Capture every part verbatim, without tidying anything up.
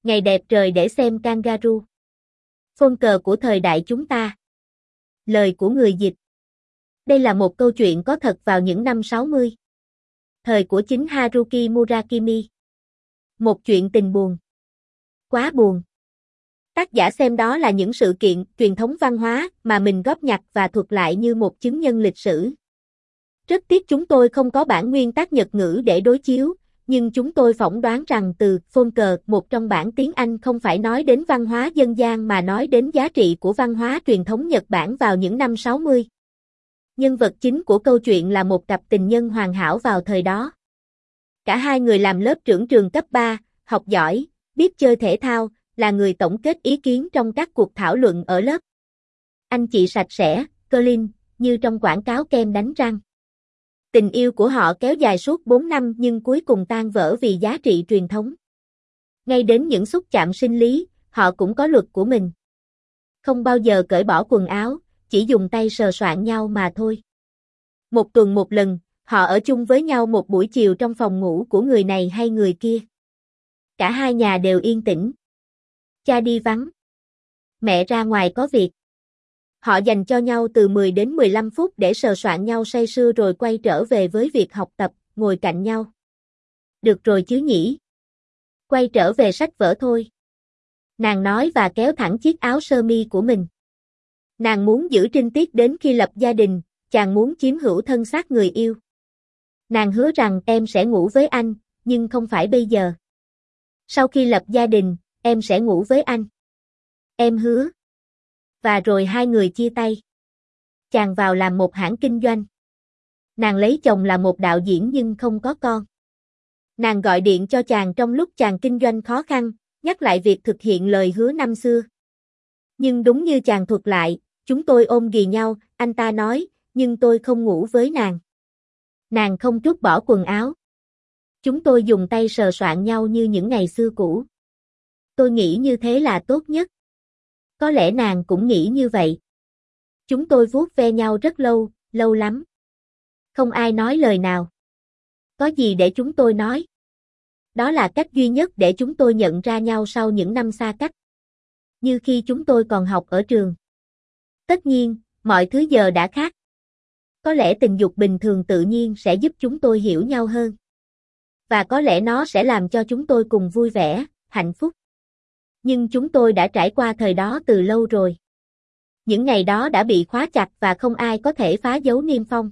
Ngày đẹp trời để xem kangaroo. Phôn cờ của thời đại chúng ta. Lời của người dịch. Đây là một câu chuyện có thật vào những năm sáu mươi. Thời của chính Haruki Murakami. Một chuyện tình buồn. Quá buồn. Tác giả xem đó là những sự kiện, truyền thống văn hóa mà mình góp nhặt và thuật lại như một chứng nhân lịch sử. Rất tiếc chúng tôi không có bản nguyên tác Nhật ngữ để đối chiếu, nhưng chúng tôi phỏng đoán rằng từ phôn cờ, một trong bản tiếng Anh không phải nói đến văn hóa dân gian mà nói đến giá trị của văn hóa truyền thống Nhật Bản vào những năm sáu mươi. Nhân vật chính của câu chuyện là một cặp tình nhân hoàn hảo vào thời đó. Cả hai người làm lớp trưởng trường cấp ba, học giỏi, biết chơi thể thao, là người tổng kết ý kiến trong các cuộc thảo luận ở lớp. Anh chị sạch sẽ, clean, như trong quảng cáo kem đánh răng. Tình yêu của họ kéo dài suốt bốn năm nhưng cuối cùng tan vỡ vì giá trị truyền thống. Ngay đến những xúc chạm sinh lý, họ cũng có luật của mình. Không bao giờ cởi bỏ quần áo, chỉ dùng tay sờ soạng nhau mà thôi. Một tuần một lần, họ ở chung với nhau một buổi chiều trong phòng ngủ của người này hay người kia. Cả hai nhà đều yên tĩnh. Cha đi vắng. Mẹ ra ngoài có việc. Họ dành cho nhau từ mười đến mười lăm phút để sờ soạng nhau say sưa rồi quay trở về với việc học tập, ngồi cạnh nhau. Được rồi chứ nhỉ? Quay trở về sách vở thôi. Nàng nói và kéo thẳng chiếc áo sơ mi của mình. Nàng muốn giữ trinh tiết đến khi lập gia đình, chàng muốn chiếm hữu thân xác người yêu. Nàng hứa rằng em sẽ ngủ với anh, nhưng không phải bây giờ. Sau khi lập gia đình, em sẽ ngủ với anh. Em hứa. Và rồi hai người chia tay. Chàng vào làm một hãng kinh doanh. Nàng lấy chồng là một đạo diễn nhưng không có con. Nàng gọi điện cho chàng trong lúc chàng kinh doanh khó khăn, nhắc lại việc thực hiện lời hứa năm xưa. Nhưng đúng như chàng thuật lại, chúng tôi ôm ghì nhau, anh ta nói, nhưng tôi không ngủ với nàng. Nàng không trút bỏ quần áo. Chúng tôi dùng tay sờ soạng nhau như những ngày xưa cũ. Tôi nghĩ như thế là tốt nhất. Có lẽ nàng cũng nghĩ như vậy. Chúng tôi vuốt ve nhau rất lâu, lâu lắm. Không ai nói lời nào. Có gì để chúng tôi nói? Đó là cách duy nhất để chúng tôi nhận ra nhau sau những năm xa cách. Như khi chúng tôi còn học ở trường. Tất nhiên, mọi thứ giờ đã khác. Có lẽ tình dục bình thường tự nhiên sẽ giúp chúng tôi hiểu nhau hơn. Và có lẽ nó sẽ làm cho chúng tôi cùng vui vẻ, hạnh phúc. Nhưng chúng tôi đã trải qua thời đó từ lâu rồi. Những ngày đó đã bị khóa chặt và không ai có thể phá dấu niêm phong.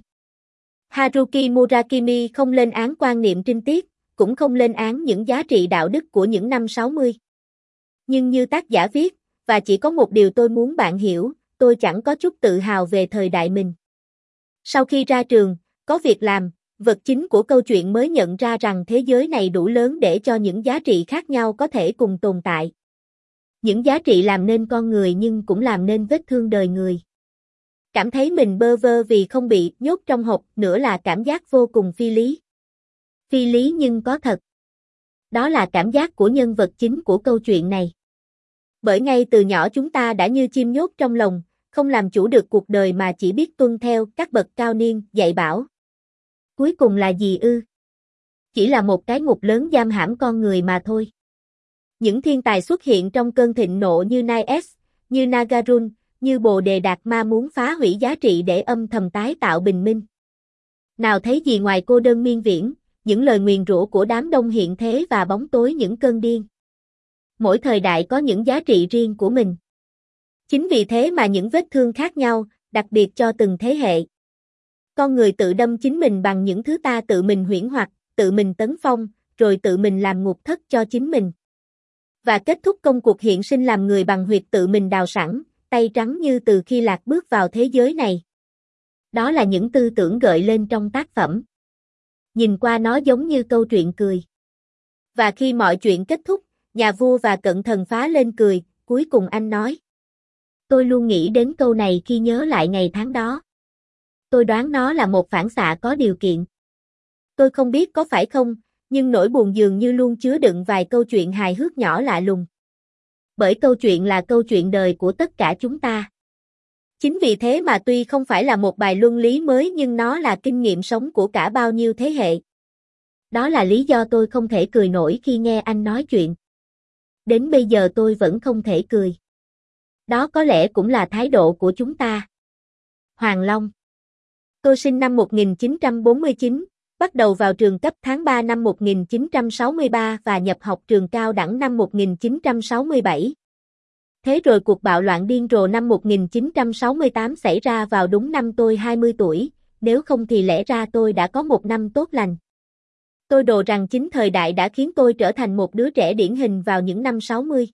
Haruki Murakami không lên án quan niệm trinh tiết, cũng không lên án những giá trị đạo đức của những năm sáu mươi. Nhưng như tác giả viết, và chỉ có một điều tôi muốn bạn hiểu, tôi chẳng có chút tự hào về thời đại mình. Sau khi ra trường, có việc làm, vật chính của câu chuyện mới nhận ra rằng thế giới này đủ lớn để cho những giá trị khác nhau có thể cùng tồn tại. Những giá trị làm nên con người nhưng cũng làm nên vết thương đời người. Cảm thấy mình bơ vơ vì không bị nhốt trong hộp nữa là cảm giác vô cùng phi lý. Phi lý nhưng có thật. Đó là cảm giác của nhân vật chính của câu chuyện này. Bởi ngay từ nhỏ chúng ta đã như chim nhốt trong lồng, không làm chủ được cuộc đời mà chỉ biết tuân theo các bậc cao niên dạy bảo. Cuối cùng là gì ư? Chỉ là một cái ngục lớn giam hãm con người mà thôi. Những thiên tài xuất hiện trong cơn thịnh nộ như Nies, như Nagarun, như Bồ Đề Đạt Ma muốn phá hủy giá trị để âm thầm tái tạo bình minh. Nào thấy gì ngoài cô đơn miên viễn, những lời nguyền rủa của đám đông hiện thế và bóng tối những cơn điên. Mỗi thời đại có những giá trị riêng của mình. Chính vì thế mà những vết thương khác nhau, đặc biệt cho từng thế hệ. Con người tự đâm chính mình bằng những thứ ta tự mình huyễn hoặc, tự mình tấn phong, rồi tự mình làm ngục thất cho chính mình. Và kết thúc công cuộc hiện sinh làm người bằng huyệt tự mình đào sẵn, tay trắng như từ khi lạc bước vào thế giới này. Đó là những tư tưởng gợi lên trong tác phẩm. Nhìn qua nó giống như câu chuyện cười. Và khi mọi chuyện kết thúc, nhà vua và cận thần phá lên cười, cuối cùng anh nói. Tôi luôn nghĩ đến câu này khi nhớ lại ngày tháng đó. Tôi đoán nó là một phản xạ có điều kiện. Tôi không biết có phải không, nhưng nỗi buồn dường như luôn chứa đựng vài câu chuyện hài hước nhỏ lạ lùng. Bởi câu chuyện là câu chuyện đời của tất cả chúng ta. Chính vì thế mà tuy không phải là một bài luân lý mới nhưng nó là kinh nghiệm sống của cả bao nhiêu thế hệ. Đó là lý do tôi không thể cười nổi khi nghe anh nói chuyện. Đến bây giờ tôi vẫn không thể cười. Đó có lẽ cũng là thái độ của chúng ta. Hoàng Long. Tôi sinh năm một nghìn chín trăm bốn mươi chín, bắt đầu vào trường cấp tháng ba năm một nghìn chín trăm sáu mươi ba và nhập học trường cao đẳng năm một nghìn chín trăm sáu mươi bảy. Thế rồi cuộc bạo loạn điên rồ năm một nghìn chín trăm sáu mươi tám xảy ra vào đúng năm tôi hai mươi tuổi, nếu không thì lẽ ra tôi đã có một năm tốt lành. Tôi đồ rằng chính thời đại đã khiến tôi trở thành một đứa trẻ điển hình vào những năm sáu mươi.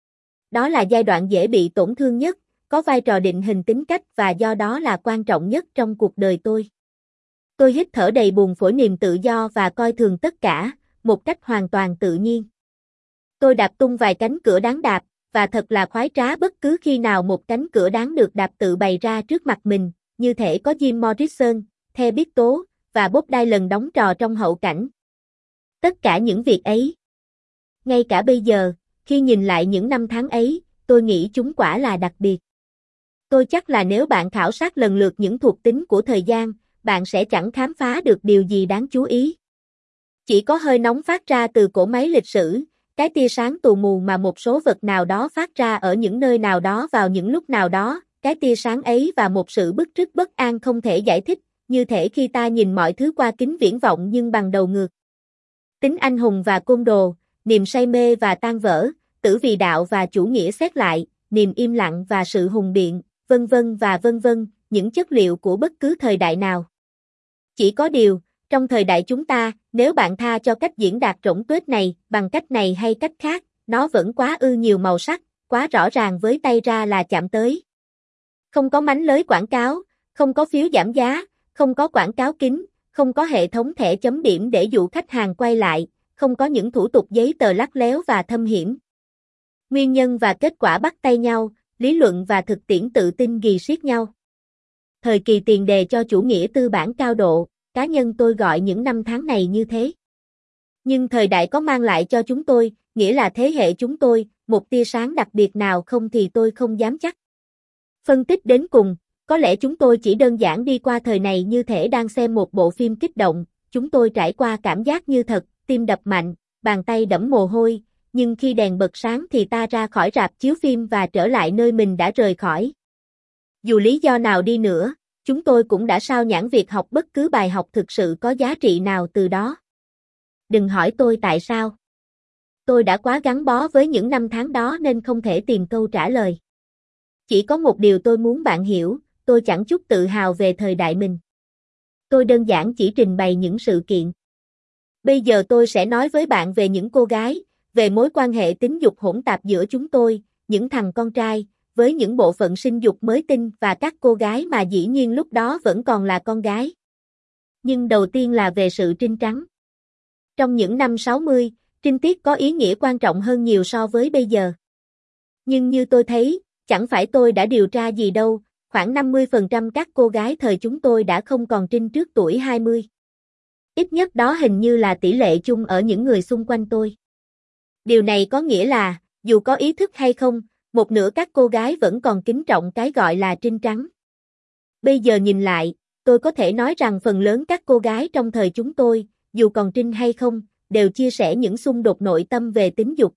Đó là giai đoạn dễ bị tổn thương nhất, có vai trò định hình tính cách và do đó là quan trọng nhất trong cuộc đời tôi. Tôi hít thở đầy buồn phổi niềm tự do và coi thường tất cả, một cách hoàn toàn tự nhiên. Tôi đạp tung vài cánh cửa đáng đạp, và thật là khoái trá bất cứ khi nào một cánh cửa đáng được đạp tự bày ra trước mặt mình, như thể có Jim Morrison, The Beatles và Bob Dylan đóng trò trong hậu cảnh. Tất cả những việc ấy. Ngay cả bây giờ, khi nhìn lại những năm tháng ấy, tôi nghĩ chúng quả là đặc biệt. Tôi chắc là nếu bạn khảo sát lần lượt những thuộc tính của thời gian, bạn sẽ chẳng khám phá được điều gì đáng chú ý. Chỉ có hơi nóng phát ra từ cỗ máy lịch sử, cái tia sáng tù mù mà một số vật nào đó phát ra ở những nơi nào đó vào những lúc nào đó, cái tia sáng ấy và một sự bứt rứt bất an không thể giải thích, như thể khi ta nhìn mọi thứ qua kính viễn vọng nhưng bằng đầu ngược. Tính anh hùng và côn đồ, niềm say mê và tan vỡ, tử vì đạo và chủ nghĩa xét lại, niềm im lặng và sự hùng biện, vân vân và vân vân, những chất liệu của bất cứ thời đại nào. Chỉ có điều, trong thời đại chúng ta, nếu bạn tha cho cách diễn đạt rỗng tuếch này, bằng cách này hay cách khác, nó vẫn quá ư nhiều màu sắc, quá rõ ràng với tay ra là chạm tới. Không có mánh lới quảng cáo, không có phiếu giảm giá, không có quảng cáo kín, không có hệ thống thẻ chấm điểm để dụ khách hàng quay lại, không có những thủ tục giấy tờ lắt léo và thâm hiểm. Nguyên nhân và kết quả bắt tay nhau, lý luận và thực tiễn tự tin ghì siết nhau. Thời kỳ tiền đề cho chủ nghĩa tư bản cao độ, cá nhân tôi gọi những năm tháng này như thế. Nhưng thời đại có mang lại cho chúng tôi, nghĩa là thế hệ chúng tôi, một tia sáng đặc biệt nào không thì tôi không dám chắc. Phân tích đến cùng, có lẽ chúng tôi chỉ đơn giản đi qua thời này như thể đang xem một bộ phim kích động, chúng tôi trải qua cảm giác như thật, tim đập mạnh, bàn tay đẫm mồ hôi, nhưng khi đèn bật sáng thì ta ra khỏi rạp chiếu phim và trở lại nơi mình đã rời khỏi. Dù lý do nào đi nữa, chúng tôi cũng đã sao nhãng việc học bất cứ bài học thực sự có giá trị nào từ đó. Đừng hỏi tôi tại sao. Tôi đã quá gắn bó với những năm tháng đó nên không thể tìm câu trả lời. Chỉ có một điều tôi muốn bạn hiểu, tôi chẳng chút tự hào về thời đại mình. Tôi đơn giản chỉ trình bày những sự kiện. Bây giờ tôi sẽ nói với bạn về những cô gái, về mối quan hệ tính dục hỗn tạp giữa chúng tôi, những thằng con trai, với những bộ phận sinh dục mới tinh và các cô gái mà dĩ nhiên lúc đó vẫn còn là con gái. Nhưng đầu tiên là về sự trinh trắng. Trong những năm sáu mươi, trinh tiết có ý nghĩa quan trọng hơn nhiều so với bây giờ. Nhưng như tôi thấy, chẳng phải tôi đã điều tra gì đâu, khoảng năm mươi phần trăm các cô gái thời chúng tôi đã không còn trinh trước tuổi hai mươi. Ít nhất đó hình như là tỷ lệ chung ở những người xung quanh tôi. Điều này có nghĩa là, dù có ý thức hay không, một nửa các cô gái vẫn còn kính trọng cái gọi là trinh trắng. Bây giờ nhìn lại, tôi có thể nói rằng phần lớn các cô gái trong thời chúng tôi, dù còn trinh hay không, đều chia sẻ những xung đột nội tâm về tính dục.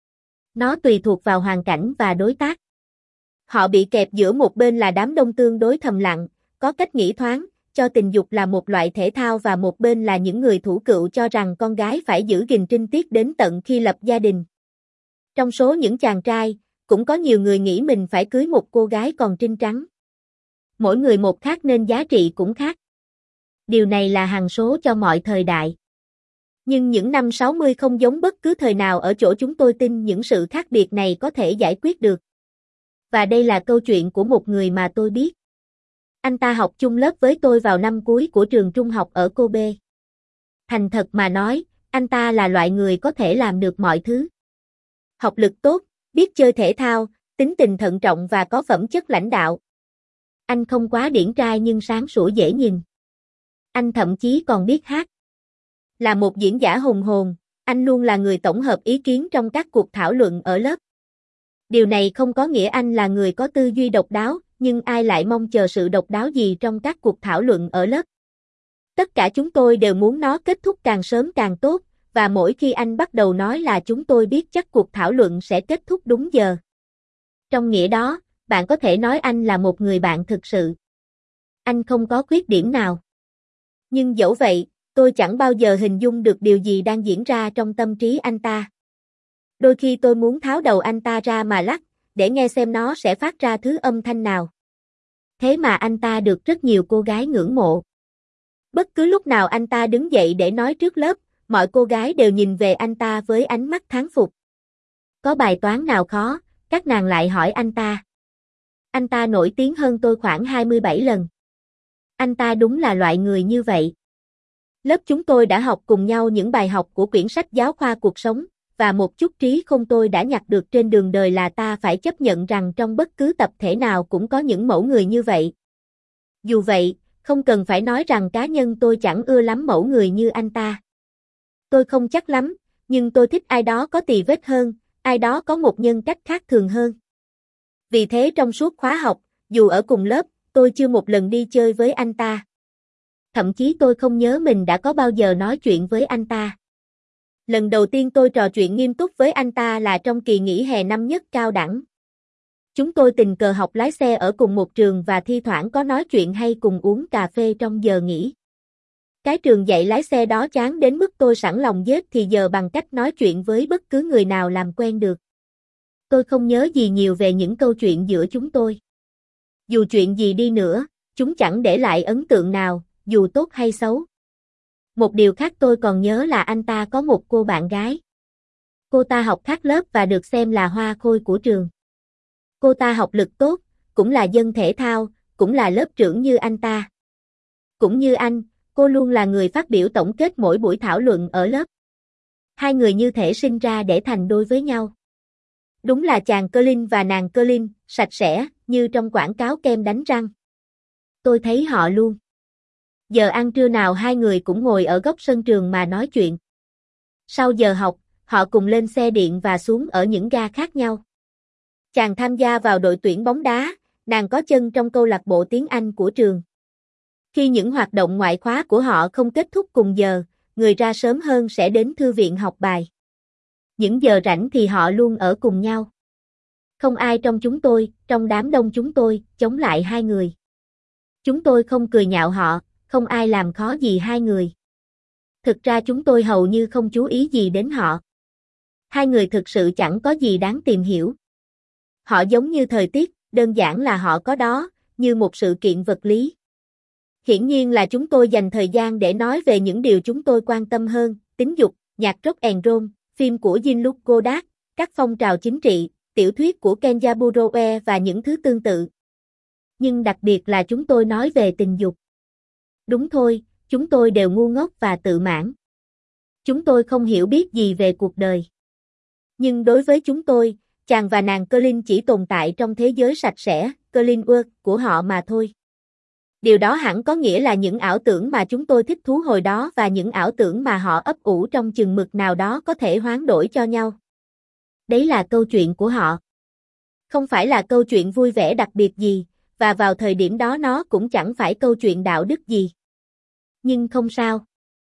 Nó tùy thuộc vào hoàn cảnh và đối tác. Họ bị kẹp giữa một bên là đám đông tương đối thầm lặng, có cách nghĩ thoáng, cho tình dục là một loại thể thao và một bên là những người thủ cựu cho rằng con gái phải giữ gìn trinh tiết đến tận khi lập gia đình. Trong số những chàng trai, cũng có nhiều người nghĩ mình phải cưới một cô gái còn trinh trắng. Mỗi người một khác nên giá trị cũng khác. Điều này là hằng số cho mọi thời đại. Nhưng những năm sáu mươi không giống bất cứ thời nào ở chỗ chúng tôi tin những sự khác biệt này có thể giải quyết được. Và đây là câu chuyện của một người mà tôi biết. Anh ta học chung lớp với tôi vào năm cuối của trường trung học ở Kobe. Thành thật mà nói, anh ta là loại người có thể làm được mọi thứ. Học lực tốt, biết chơi thể thao, tính tình thận trọng và có phẩm chất lãnh đạo. Anh không quá điển trai nhưng sáng sủa dễ nhìn. Anh thậm chí còn biết hát. Là một diễn giả hùng hồn, anh luôn là người tổng hợp ý kiến trong các cuộc thảo luận ở lớp. Điều này không có nghĩa anh là người có tư duy độc đáo, nhưng ai lại mong chờ sự độc đáo gì trong các cuộc thảo luận ở lớp. Tất cả chúng tôi đều muốn nó kết thúc càng sớm càng tốt, và mỗi khi anh bắt đầu nói là chúng tôi biết chắc cuộc thảo luận sẽ kết thúc đúng giờ. Trong nghĩa đó, bạn có thể nói anh là một người bạn thực sự. Anh không có khuyết điểm nào. Nhưng dẫu vậy, tôi chẳng bao giờ hình dung được điều gì đang diễn ra trong tâm trí anh ta. Đôi khi tôi muốn tháo đầu anh ta ra mà lắc, để nghe xem nó sẽ phát ra thứ âm thanh nào. Thế mà anh ta được rất nhiều cô gái ngưỡng mộ. Bất cứ lúc nào anh ta đứng dậy để nói trước lớp, mọi cô gái đều nhìn về anh ta với ánh mắt thán phục. Có bài toán nào khó, các nàng lại hỏi anh ta. Anh ta nổi tiếng hơn tôi khoảng hai mươi bảy lần. Anh ta đúng là loại người như vậy. Lớp chúng tôi đã học cùng nhau những bài học của quyển sách giáo khoa cuộc sống, và một chút trí khôn tôi đã nhặt được trên đường đời là ta phải chấp nhận rằng trong bất cứ tập thể nào cũng có những mẫu người như vậy. Dù vậy, không cần phải nói rằng cá nhân tôi chẳng ưa lắm mẫu người như anh ta. Tôi không chắc lắm, nhưng tôi thích ai đó có tì vết hơn, ai đó có một nhân cách khác thường hơn. Vì thế trong suốt khóa học, dù ở cùng lớp, tôi chưa một lần đi chơi với anh ta. Thậm chí tôi không nhớ mình đã có bao giờ nói chuyện với anh ta. Lần đầu tiên tôi trò chuyện nghiêm túc với anh ta là trong kỳ nghỉ hè năm nhất cao đẳng. Chúng tôi tình cờ học lái xe ở cùng một trường và thi thoảng có nói chuyện hay cùng uống cà phê trong giờ nghỉ. Cái trường dạy lái xe đó chán đến mức tôi sẵn lòng giết thì giờ bằng cách nói chuyện với bất cứ người nào làm quen được. Tôi không nhớ gì nhiều về những câu chuyện giữa chúng tôi. Dù chuyện gì đi nữa, chúng chẳng để lại ấn tượng nào, dù tốt hay xấu. Một điều khác tôi còn nhớ là anh ta có một cô bạn gái. Cô ta học khác lớp và được xem là hoa khôi của trường. Cô ta học lực tốt, cũng là dân thể thao, cũng là lớp trưởng như anh ta. Cũng như anh, cô luôn là người phát biểu tổng kết mỗi buổi thảo luận ở lớp. Hai người như thể sinh ra để thành đôi với nhau. Đúng là chàng Colin và nàng Colin, sạch sẽ, như trong quảng cáo kem đánh răng. Tôi thấy họ luôn. Giờ ăn trưa nào hai người cũng ngồi ở góc sân trường mà nói chuyện. Sau giờ học, họ cùng lên xe điện và xuống ở những ga khác nhau. Chàng tham gia vào đội tuyển bóng đá, nàng có chân trong câu lạc bộ tiếng Anh của trường. Khi những hoạt động ngoại khóa của họ không kết thúc cùng giờ, người ra sớm hơn sẽ đến thư viện học bài. Những giờ rảnh thì họ luôn ở cùng nhau. Không ai trong chúng tôi, trong đám đông chúng tôi, chống lại hai người. Chúng tôi không cười nhạo họ, không ai làm khó gì hai người. Thực ra chúng tôi hầu như không chú ý gì đến họ. Hai người thực sự chẳng có gì đáng tìm hiểu. Họ giống như thời tiết, đơn giản là họ có đó, như một sự kiện vật lý. Hiển nhiên là chúng tôi dành thời gian để nói về những điều chúng tôi quan tâm hơn, tính dục, nhạc rock and roll, phim của Jean-Luc Godard, các phong trào chính trị, tiểu thuyết của Kenya Burrowe và những thứ tương tự. Nhưng đặc biệt là chúng tôi nói về tình dục. Đúng thôi, chúng tôi đều ngu ngốc và tự mãn. Chúng tôi không hiểu biết gì về cuộc đời. Nhưng đối với chúng tôi, chàng và nàng Colin chỉ tồn tại trong thế giới sạch sẽ, Colin World của họ mà thôi. Điều đó hẳn có nghĩa là những ảo tưởng mà chúng tôi thích thú hồi đó và những ảo tưởng mà họ ấp ủ trong chừng mực nào đó có thể hoán đổi cho nhau. Đấy là câu chuyện của họ. Không phải là câu chuyện vui vẻ đặc biệt gì, và vào thời điểm đó nó cũng chẳng phải câu chuyện đạo đức gì. Nhưng không sao.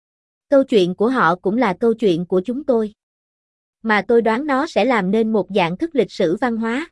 Câu chuyện của họ cũng là câu chuyện của chúng tôi. Mà tôi đoán nó sẽ làm nên một dạng thức lịch sử văn hóa.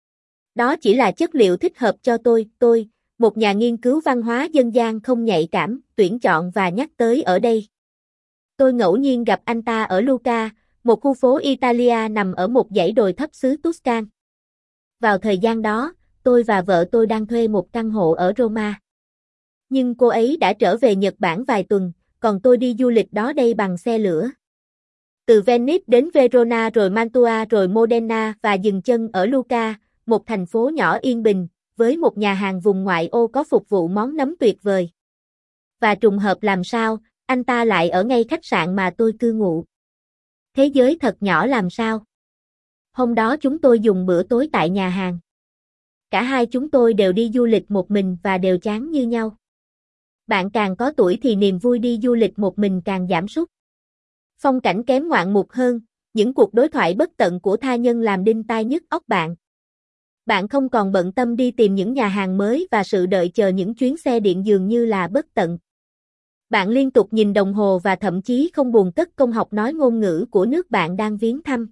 Đó chỉ là chất liệu thích hợp cho tôi, tôi, một nhà nghiên cứu văn hóa dân gian không nhạy cảm, tuyển chọn và nhắc tới ở đây. Tôi ngẫu nhiên gặp anh ta ở Lucca, một khu phố Italia nằm ở một dãy đồi thấp xứ Tuscan. Vào thời gian đó, tôi và vợ tôi đang thuê một căn hộ ở Roma. Nhưng cô ấy đã trở về Nhật Bản vài tuần, còn tôi đi du lịch đó đây bằng xe lửa. Từ Venice đến Verona rồi Mantua rồi Modena và dừng chân ở Lucca, một thành phố nhỏ yên bình, với một nhà hàng vùng ngoại ô có phục vụ món nấm tuyệt vời. Và trùng hợp làm sao, anh ta lại ở ngay khách sạn mà tôi cư ngụ. Thế giới thật nhỏ làm sao. Hôm đó chúng tôi dùng bữa tối tại nhà hàng. Cả hai chúng tôi đều đi du lịch một mình và đều chán như nhau. Bạn càng có tuổi thì niềm vui đi du lịch một mình càng giảm sút. Phong cảnh kém ngoạn mục hơn, những cuộc đối thoại bất tận của tha nhân làm đinh tai nhức óc bạn. Bạn không còn bận tâm đi tìm những nhà hàng mới và sự đợi chờ những chuyến xe điện dường như là bất tận. Bạn liên tục nhìn đồng hồ và thậm chí không buồn cất công học nói ngôn ngữ của nước bạn đang viếng thăm.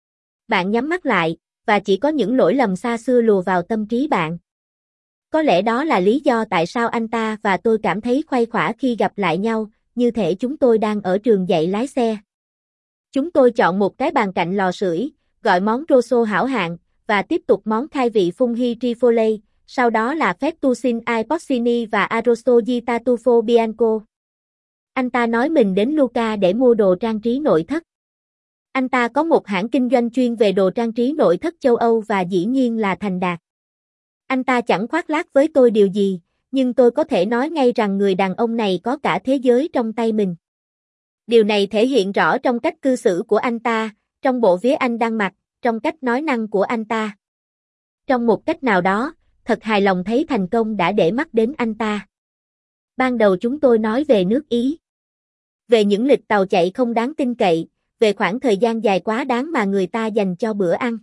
Bạn nhắm mắt lại, và chỉ có những lỗi lầm xa xưa lùa vào tâm trí bạn. Có lẽ đó là lý do tại sao anh ta và tôi cảm thấy khuây khỏa khi gặp lại nhau, như thể chúng tôi đang ở trường dạy lái xe. Chúng tôi chọn một cái bàn cạnh lò sưởi, gọi món rosso hảo hạng, và tiếp tục món khai vị funghi trifole, sau đó là fettuccine ai porcini và arrosto di tartufo bianco. Anh ta nói mình đến Luca để mua đồ trang trí nội thất. Anh ta có một hãng kinh doanh chuyên về đồ trang trí nội thất châu Âu và dĩ nhiên là thành đạt. Anh ta chẳng khoác lác với tôi điều gì, nhưng tôi có thể nói ngay rằng người đàn ông này có cả thế giới trong tay mình. Điều này thể hiện rõ trong cách cư xử của anh ta, trong bộ vía anh đang mặc, trong cách nói năng của anh ta. Trong một cách nào đó, thật hài lòng thấy thành công đã để mắt đến anh ta. Ban đầu chúng tôi nói về nước Ý. Về những lịch tàu chạy không đáng tin cậy, về khoảng thời gian dài quá đáng mà người ta dành cho bữa ăn.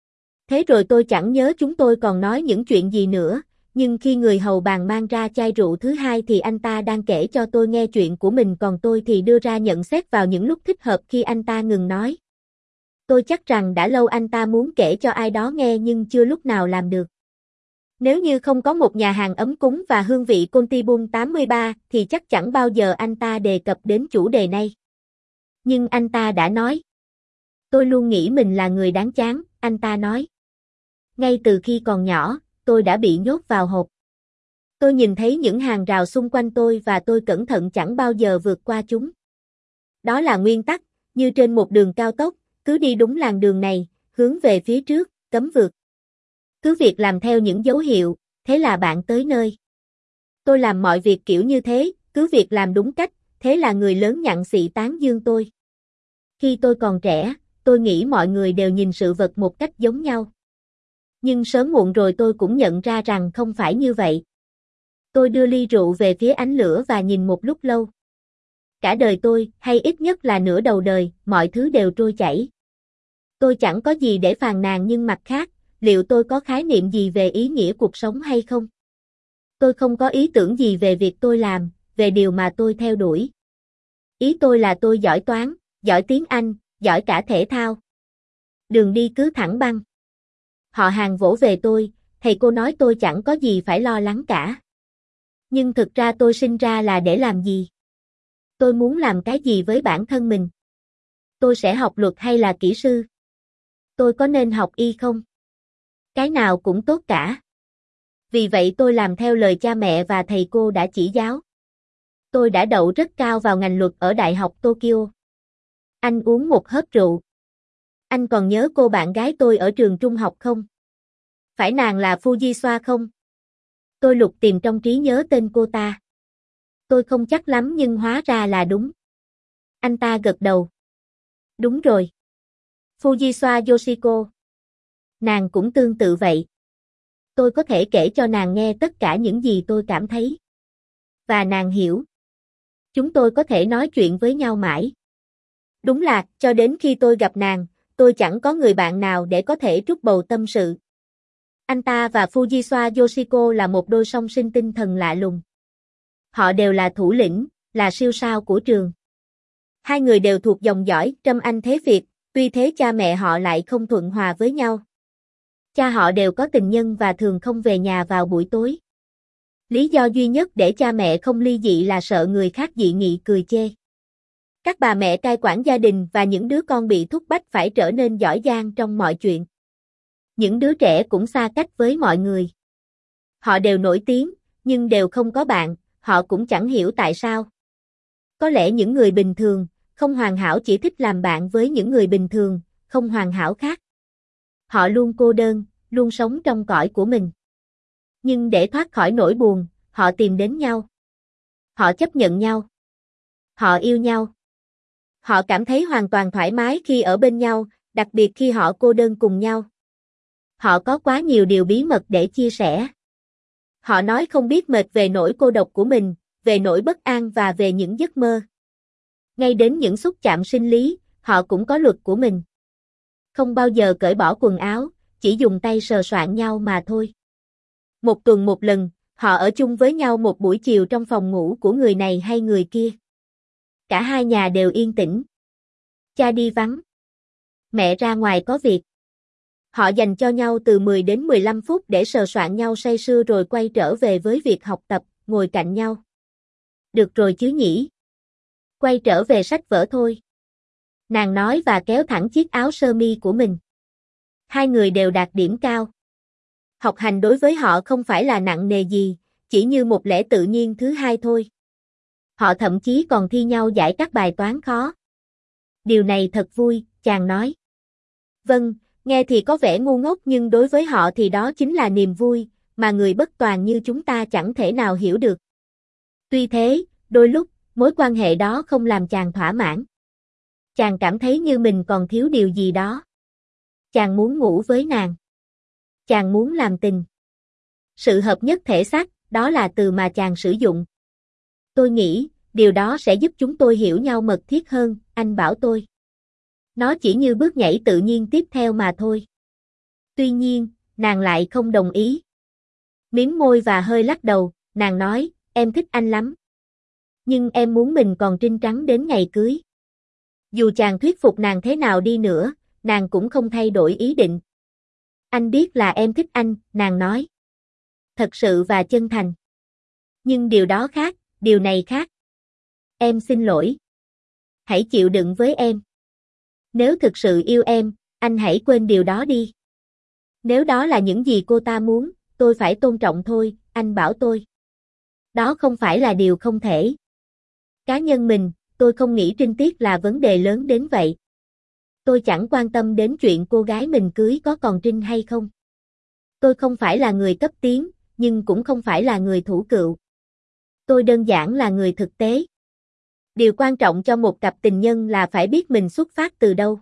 Thế rồi tôi chẳng nhớ chúng tôi còn nói những chuyện gì nữa, nhưng khi người hầu bàn mang ra chai rượu thứ hai thì anh ta đang kể cho tôi nghe chuyện của mình, còn tôi thì đưa ra nhận xét vào những lúc thích hợp khi anh ta ngừng nói. Tôi chắc rằng đã lâu anh ta muốn kể cho ai đó nghe nhưng chưa lúc nào làm được. Nếu như không có một nhà hàng ấm cúng và hương vị Contibun tám mươi ba thì chắc chẳng bao giờ anh ta đề cập đến chủ đề này. Nhưng anh ta đã nói. Tôi luôn nghĩ mình là người đáng chán, anh ta nói. Ngay từ khi còn nhỏ, tôi đã bị nhốt vào hộp. Tôi nhìn thấy những hàng rào xung quanh tôi và tôi cẩn thận chẳng bao giờ vượt qua chúng. Đó là nguyên tắc, như trên một đường cao tốc, cứ đi đúng làn đường này, hướng về phía trước, cấm vượt. Cứ việc làm theo những dấu hiệu, thế là bạn tới nơi. Tôi làm mọi việc kiểu như thế, cứ việc làm đúng cách, thế là người lớn nhặn xị tán dương tôi. Khi tôi còn trẻ, tôi nghĩ mọi người đều nhìn sự vật một cách giống nhau. Nhưng sớm muộn rồi tôi cũng nhận ra rằng không phải như vậy. Tôi đưa ly rượu về phía ánh lửa và nhìn một lúc lâu. Cả đời tôi, hay ít nhất là nửa đầu đời, mọi thứ đều trôi chảy. Tôi chẳng có gì để phàn nàn, nhưng mặt khác, liệu tôi có khái niệm gì về ý nghĩa cuộc sống hay không? Tôi không có ý tưởng gì về việc tôi làm, về điều mà tôi theo đuổi. Ý tôi là tôi giỏi toán, giỏi tiếng Anh, giỏi cả thể thao. Đường đi cứ thẳng băng. Họ hàng vỗ về tôi, thầy cô nói tôi chẳng có gì phải lo lắng cả. Nhưng thực ra tôi sinh ra là để làm gì? Tôi muốn làm cái gì với bản thân mình? Tôi sẽ học luật hay là kỹ sư? Tôi có nên học y không? Cái nào cũng tốt cả. Vì vậy tôi làm theo lời cha mẹ và thầy cô đã chỉ giáo. Tôi đã đậu rất cao vào ngành luật ở Đại học Tokyo. Anh uống một hớp rượu. Anh còn nhớ cô bạn gái tôi ở trường trung học không? Phải nàng là Fujisawa không? Tôi lục tìm trong trí nhớ tên cô ta. Tôi không chắc lắm nhưng hóa ra là đúng. Anh ta gật đầu. Đúng rồi. Fujisawa Yoshiko. Nàng cũng tương tự vậy. Tôi có thể kể cho nàng nghe tất cả những gì tôi cảm thấy. Và nàng hiểu. Chúng tôi có thể nói chuyện với nhau mãi. Đúng là, cho đến khi tôi gặp nàng, tôi chẳng có người bạn nào để có thể trút bầu tâm sự. Anh ta và Fujisawa Yoshiko là một đôi song sinh tinh thần lạ lùng. Họ đều là thủ lĩnh, là siêu sao của trường. Hai người đều thuộc dòng dõi Trâm Anh Thế Việt, tuy thế cha mẹ họ lại không thuận hòa với nhau. Cha họ đều có tình nhân và thường không về nhà vào buổi tối. Lý do duy nhất để cha mẹ không ly dị là sợ người khác dị nghị cười chê. Các bà mẹ cai quản gia đình và những đứa con bị thúc bách phải trở nên giỏi giang trong mọi chuyện. Những đứa trẻ cũng xa cách với mọi người. Họ đều nổi tiếng, nhưng đều không có bạn, họ cũng chẳng hiểu tại sao. Có lẽ những người bình thường, không hoàn hảo chỉ thích làm bạn với những người bình thường, không hoàn hảo khác. Họ luôn cô đơn, luôn sống trong cõi của mình. Nhưng để thoát khỏi nỗi buồn, họ tìm đến nhau. Họ chấp nhận nhau. Họ yêu nhau. Họ cảm thấy hoàn toàn thoải mái khi ở bên nhau, đặc biệt khi họ cô đơn cùng nhau. Họ có quá nhiều điều bí mật để chia sẻ. Họ nói không biết mệt về nỗi cô độc của mình, về nỗi bất an và về những giấc mơ. Ngay đến những xúc chạm sinh lý, họ cũng có luật của mình. Không bao giờ cởi bỏ quần áo, chỉ dùng tay sờ soạng nhau mà thôi. Một tuần một lần, Họ ở chung với nhau một buổi chiều trong phòng ngủ của người này hay người kia. Cả hai nhà đều yên tĩnh. Cha đi vắng. Mẹ ra ngoài có việc. Họ dành cho nhau từ mười đến mười lăm phút để sờ soạn nhau say sưa rồi quay trở về với việc học tập, ngồi cạnh nhau. Được rồi chứ nhỉ? Quay trở về sách vở thôi. Nàng nói và kéo thẳng chiếc áo sơ mi của mình. Hai người đều đạt điểm cao. Học hành đối với họ không phải là nặng nề gì, chỉ như một lẽ tự nhiên thứ hai thôi. Họ thậm chí còn thi nhau giải các bài toán khó. Điều này thật vui, chàng nói. Vâng, nghe thì có vẻ ngu ngốc nhưng đối với họ thì đó chính là niềm vui, mà người bất toàn như chúng ta chẳng thể nào hiểu được. Tuy thế, đôi lúc, mối quan hệ đó không làm chàng thỏa mãn. Chàng cảm thấy như mình còn thiếu điều gì đó. Chàng muốn ngủ với nàng. Chàng muốn làm tình. Sự hợp nhất thể xác, đó là từ mà chàng sử dụng. Tôi nghĩ, điều đó sẽ giúp chúng tôi hiểu nhau mật thiết hơn, anh bảo tôi. Nó chỉ như bước nhảy tự nhiên tiếp theo mà thôi. Tuy nhiên, nàng lại không đồng ý. Mím môi và hơi lắc đầu, nàng nói, em thích anh lắm. Nhưng em muốn mình còn trinh trắng đến ngày cưới. Dù chàng thuyết phục nàng thế nào đi nữa, nàng cũng không thay đổi ý định. Anh biết là em thích anh, nàng nói. Thật sự và chân thành. Nhưng điều đó khác, điều này khác. Em xin lỗi. Hãy chịu đựng với em. Nếu thực sự yêu em, anh hãy quên điều đó đi. Nếu đó là những gì cô ta muốn, tôi phải tôn trọng thôi, anh bảo tôi. Đó không phải là điều không thể. Cá nhân mình, tôi không nghĩ trinh tiết là vấn đề lớn đến vậy. Tôi chẳng quan tâm đến chuyện cô gái mình cưới có còn trinh hay không. Tôi không phải là người cấp tiến, nhưng cũng không phải là người thủ cựu. Tôi đơn giản là người thực tế. Điều quan trọng cho một cặp tình nhân là phải biết mình xuất phát từ đâu.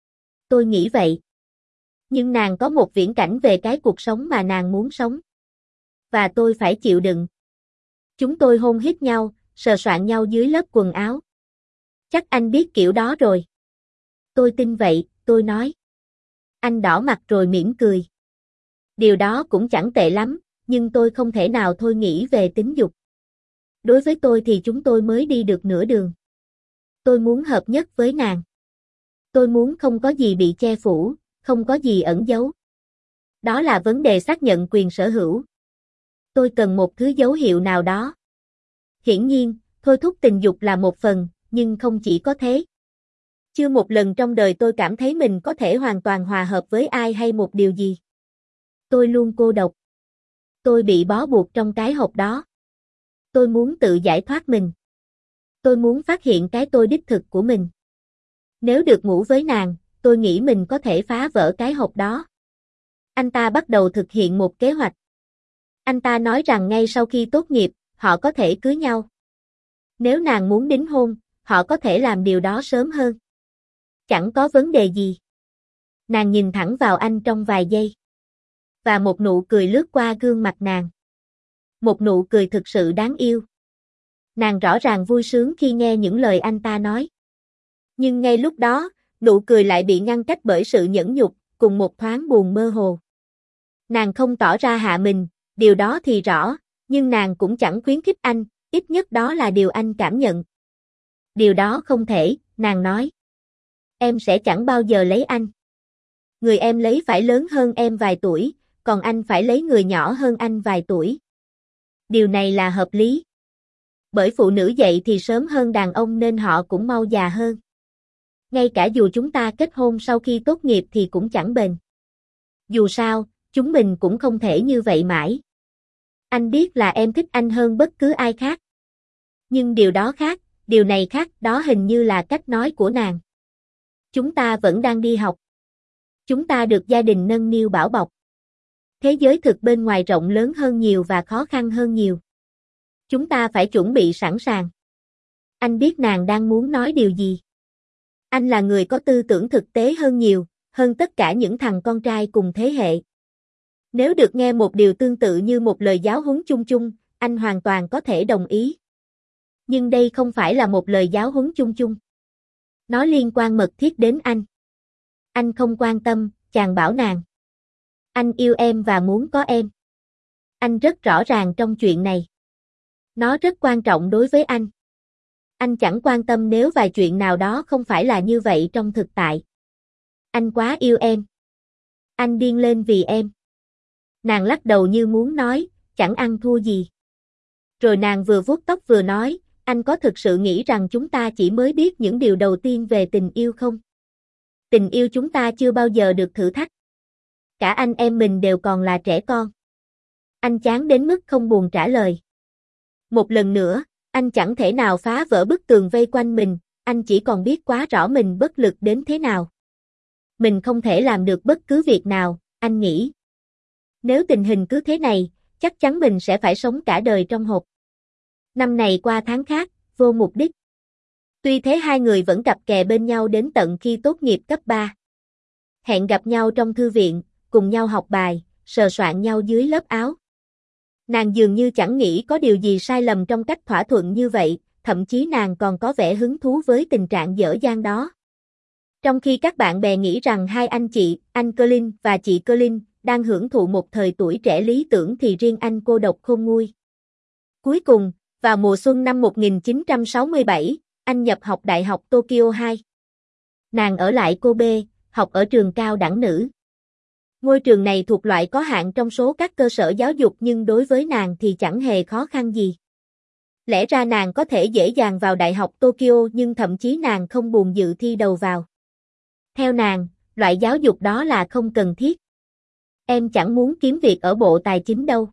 Tôi nghĩ vậy. Nhưng nàng có một viễn cảnh về cái cuộc sống mà nàng muốn sống. Và tôi phải chịu đựng. Chúng tôi hôn hít nhau, sờ soạn nhau dưới lớp quần áo. Chắc anh biết kiểu đó rồi. Tôi tin vậy, tôi nói. Anh đỏ mặt rồi mỉm cười. Điều đó cũng chẳng tệ lắm, nhưng tôi không thể nào thôi nghĩ về tính dục. Đối với tôi thì chúng tôi mới đi được nửa đường. Tôi muốn hợp nhất với nàng. Tôi muốn không có gì bị che phủ, không có gì ẩn giấu. Đó là vấn đề xác nhận quyền sở hữu. Tôi cần một thứ dấu hiệu nào đó. Hiển nhiên, thôi thúc tình dục là một phần, nhưng không chỉ có thế. Chưa một lần trong đời tôi cảm thấy mình có thể hoàn toàn hòa hợp với ai hay một điều gì. Tôi luôn cô độc. Tôi bị bó buộc trong cái hộp đó. Tôi muốn tự giải thoát mình. Tôi muốn phát hiện cái tôi đích thực của mình. Nếu được ngủ với nàng, tôi nghĩ mình có thể phá vỡ cái hộp đó. Anh ta bắt đầu thực hiện một kế hoạch. Anh ta nói rằng ngay sau khi tốt nghiệp, họ có thể cưới nhau. Nếu nàng muốn đính hôn, họ có thể làm điều đó sớm hơn. Chẳng có vấn đề gì. Nàng nhìn thẳng vào anh trong vài giây. Và một nụ cười lướt qua gương mặt nàng. Một nụ cười thực sự đáng yêu. Nàng rõ ràng vui sướng khi nghe những lời anh ta nói. Nhưng ngay lúc đó, nụ cười lại bị ngăn cách bởi sự nhẫn nhục, cùng một thoáng buồn mơ hồ. Nàng không tỏ ra hạ mình, điều đó thì rõ, nhưng nàng cũng chẳng khuyến khích anh, ít nhất đó là điều anh cảm nhận. Điều đó không thể, nàng nói. Em sẽ chẳng bao giờ lấy anh. Người em lấy phải lớn hơn em vài tuổi, còn anh phải lấy người nhỏ hơn anh vài tuổi. Điều này là hợp lý. Bởi phụ nữ dậy thì sớm hơn đàn ông nên họ cũng mau già hơn. Ngay cả dù chúng ta kết hôn sau khi tốt nghiệp thì cũng chẳng bền. Dù sao, chúng mình cũng không thể như vậy mãi. Anh biết là em thích anh hơn bất cứ ai khác. Nhưng điều đó khác, điều này khác, đó hình như là cách nói của nàng. Chúng ta vẫn đang đi học. Chúng ta được gia đình nâng niu bảo bọc. Thế giới thực bên ngoài rộng lớn hơn nhiều và khó khăn hơn nhiều. Chúng ta phải chuẩn bị sẵn sàng. Anh biết nàng đang muốn nói điều gì. Anh là người có tư tưởng thực tế hơn nhiều, hơn tất cả những thằng con trai cùng thế hệ. Nếu được nghe một điều tương tự như một lời giáo huấn chung chung, anh hoàn toàn có thể đồng ý. Nhưng đây không phải là một lời giáo huấn chung chung. Nó liên quan mật thiết đến anh. Anh không quan tâm, chàng bảo nàng. Anh yêu em và muốn có em. Anh rất rõ ràng trong chuyện này. Nó rất quan trọng đối với anh. Anh chẳng quan tâm nếu vài chuyện nào đó không phải là như vậy trong thực tại. Anh quá yêu em. Anh điên lên vì em. Nàng lắc đầu như muốn nói, chẳng ăn thua gì. Rồi nàng vừa vuốt tóc vừa nói, anh có thực sự nghĩ rằng chúng ta chỉ mới biết những điều đầu tiên về tình yêu không? Tình yêu chúng ta chưa bao giờ được thử thách. Cả anh em mình đều còn là trẻ con. Anh chán đến mức không buồn trả lời. Một lần nữa, anh chẳng thể nào phá vỡ bức tường vây quanh mình, anh chỉ còn biết quá rõ mình bất lực đến thế nào. Mình không thể làm được bất cứ việc nào, anh nghĩ. Nếu tình hình cứ thế này, chắc chắn mình sẽ phải sống cả đời trong hộp. Năm này qua tháng khác, vô mục đích. Tuy thế hai người vẫn cặp kè bên nhau đến tận khi tốt nghiệp cấp ba. Hẹn gặp nhau trong thư viện, cùng nhau học bài, sờ soạn nhau dưới lớp áo. Nàng dường như chẳng nghĩ có điều gì sai lầm trong cách thỏa thuận như vậy, thậm chí nàng còn có vẻ hứng thú với tình trạng dở dang đó. Trong khi các bạn bè nghĩ rằng hai anh chị, anh Colin và chị Colin, đang hưởng thụ một thời tuổi trẻ lý tưởng thì riêng anh cô độc khôn nguôi. Cuối cùng, vào mùa xuân năm một nghìn chín trăm sáu mươi bảy, anh nhập học Đại học Tokyo hai. Nàng ở lại Kobe, học ở trường cao đẳng nữ. Ngôi trường này thuộc loại có hạn trong số các cơ sở giáo dục nhưng đối với nàng thì chẳng hề khó khăn gì. Lẽ ra nàng có thể dễ dàng vào Đại học Tokyo nhưng thậm chí nàng không buồn dự thi đầu vào. Theo nàng, loại giáo dục đó là không cần thiết. Em chẳng muốn kiếm việc ở Bộ Tài chính đâu.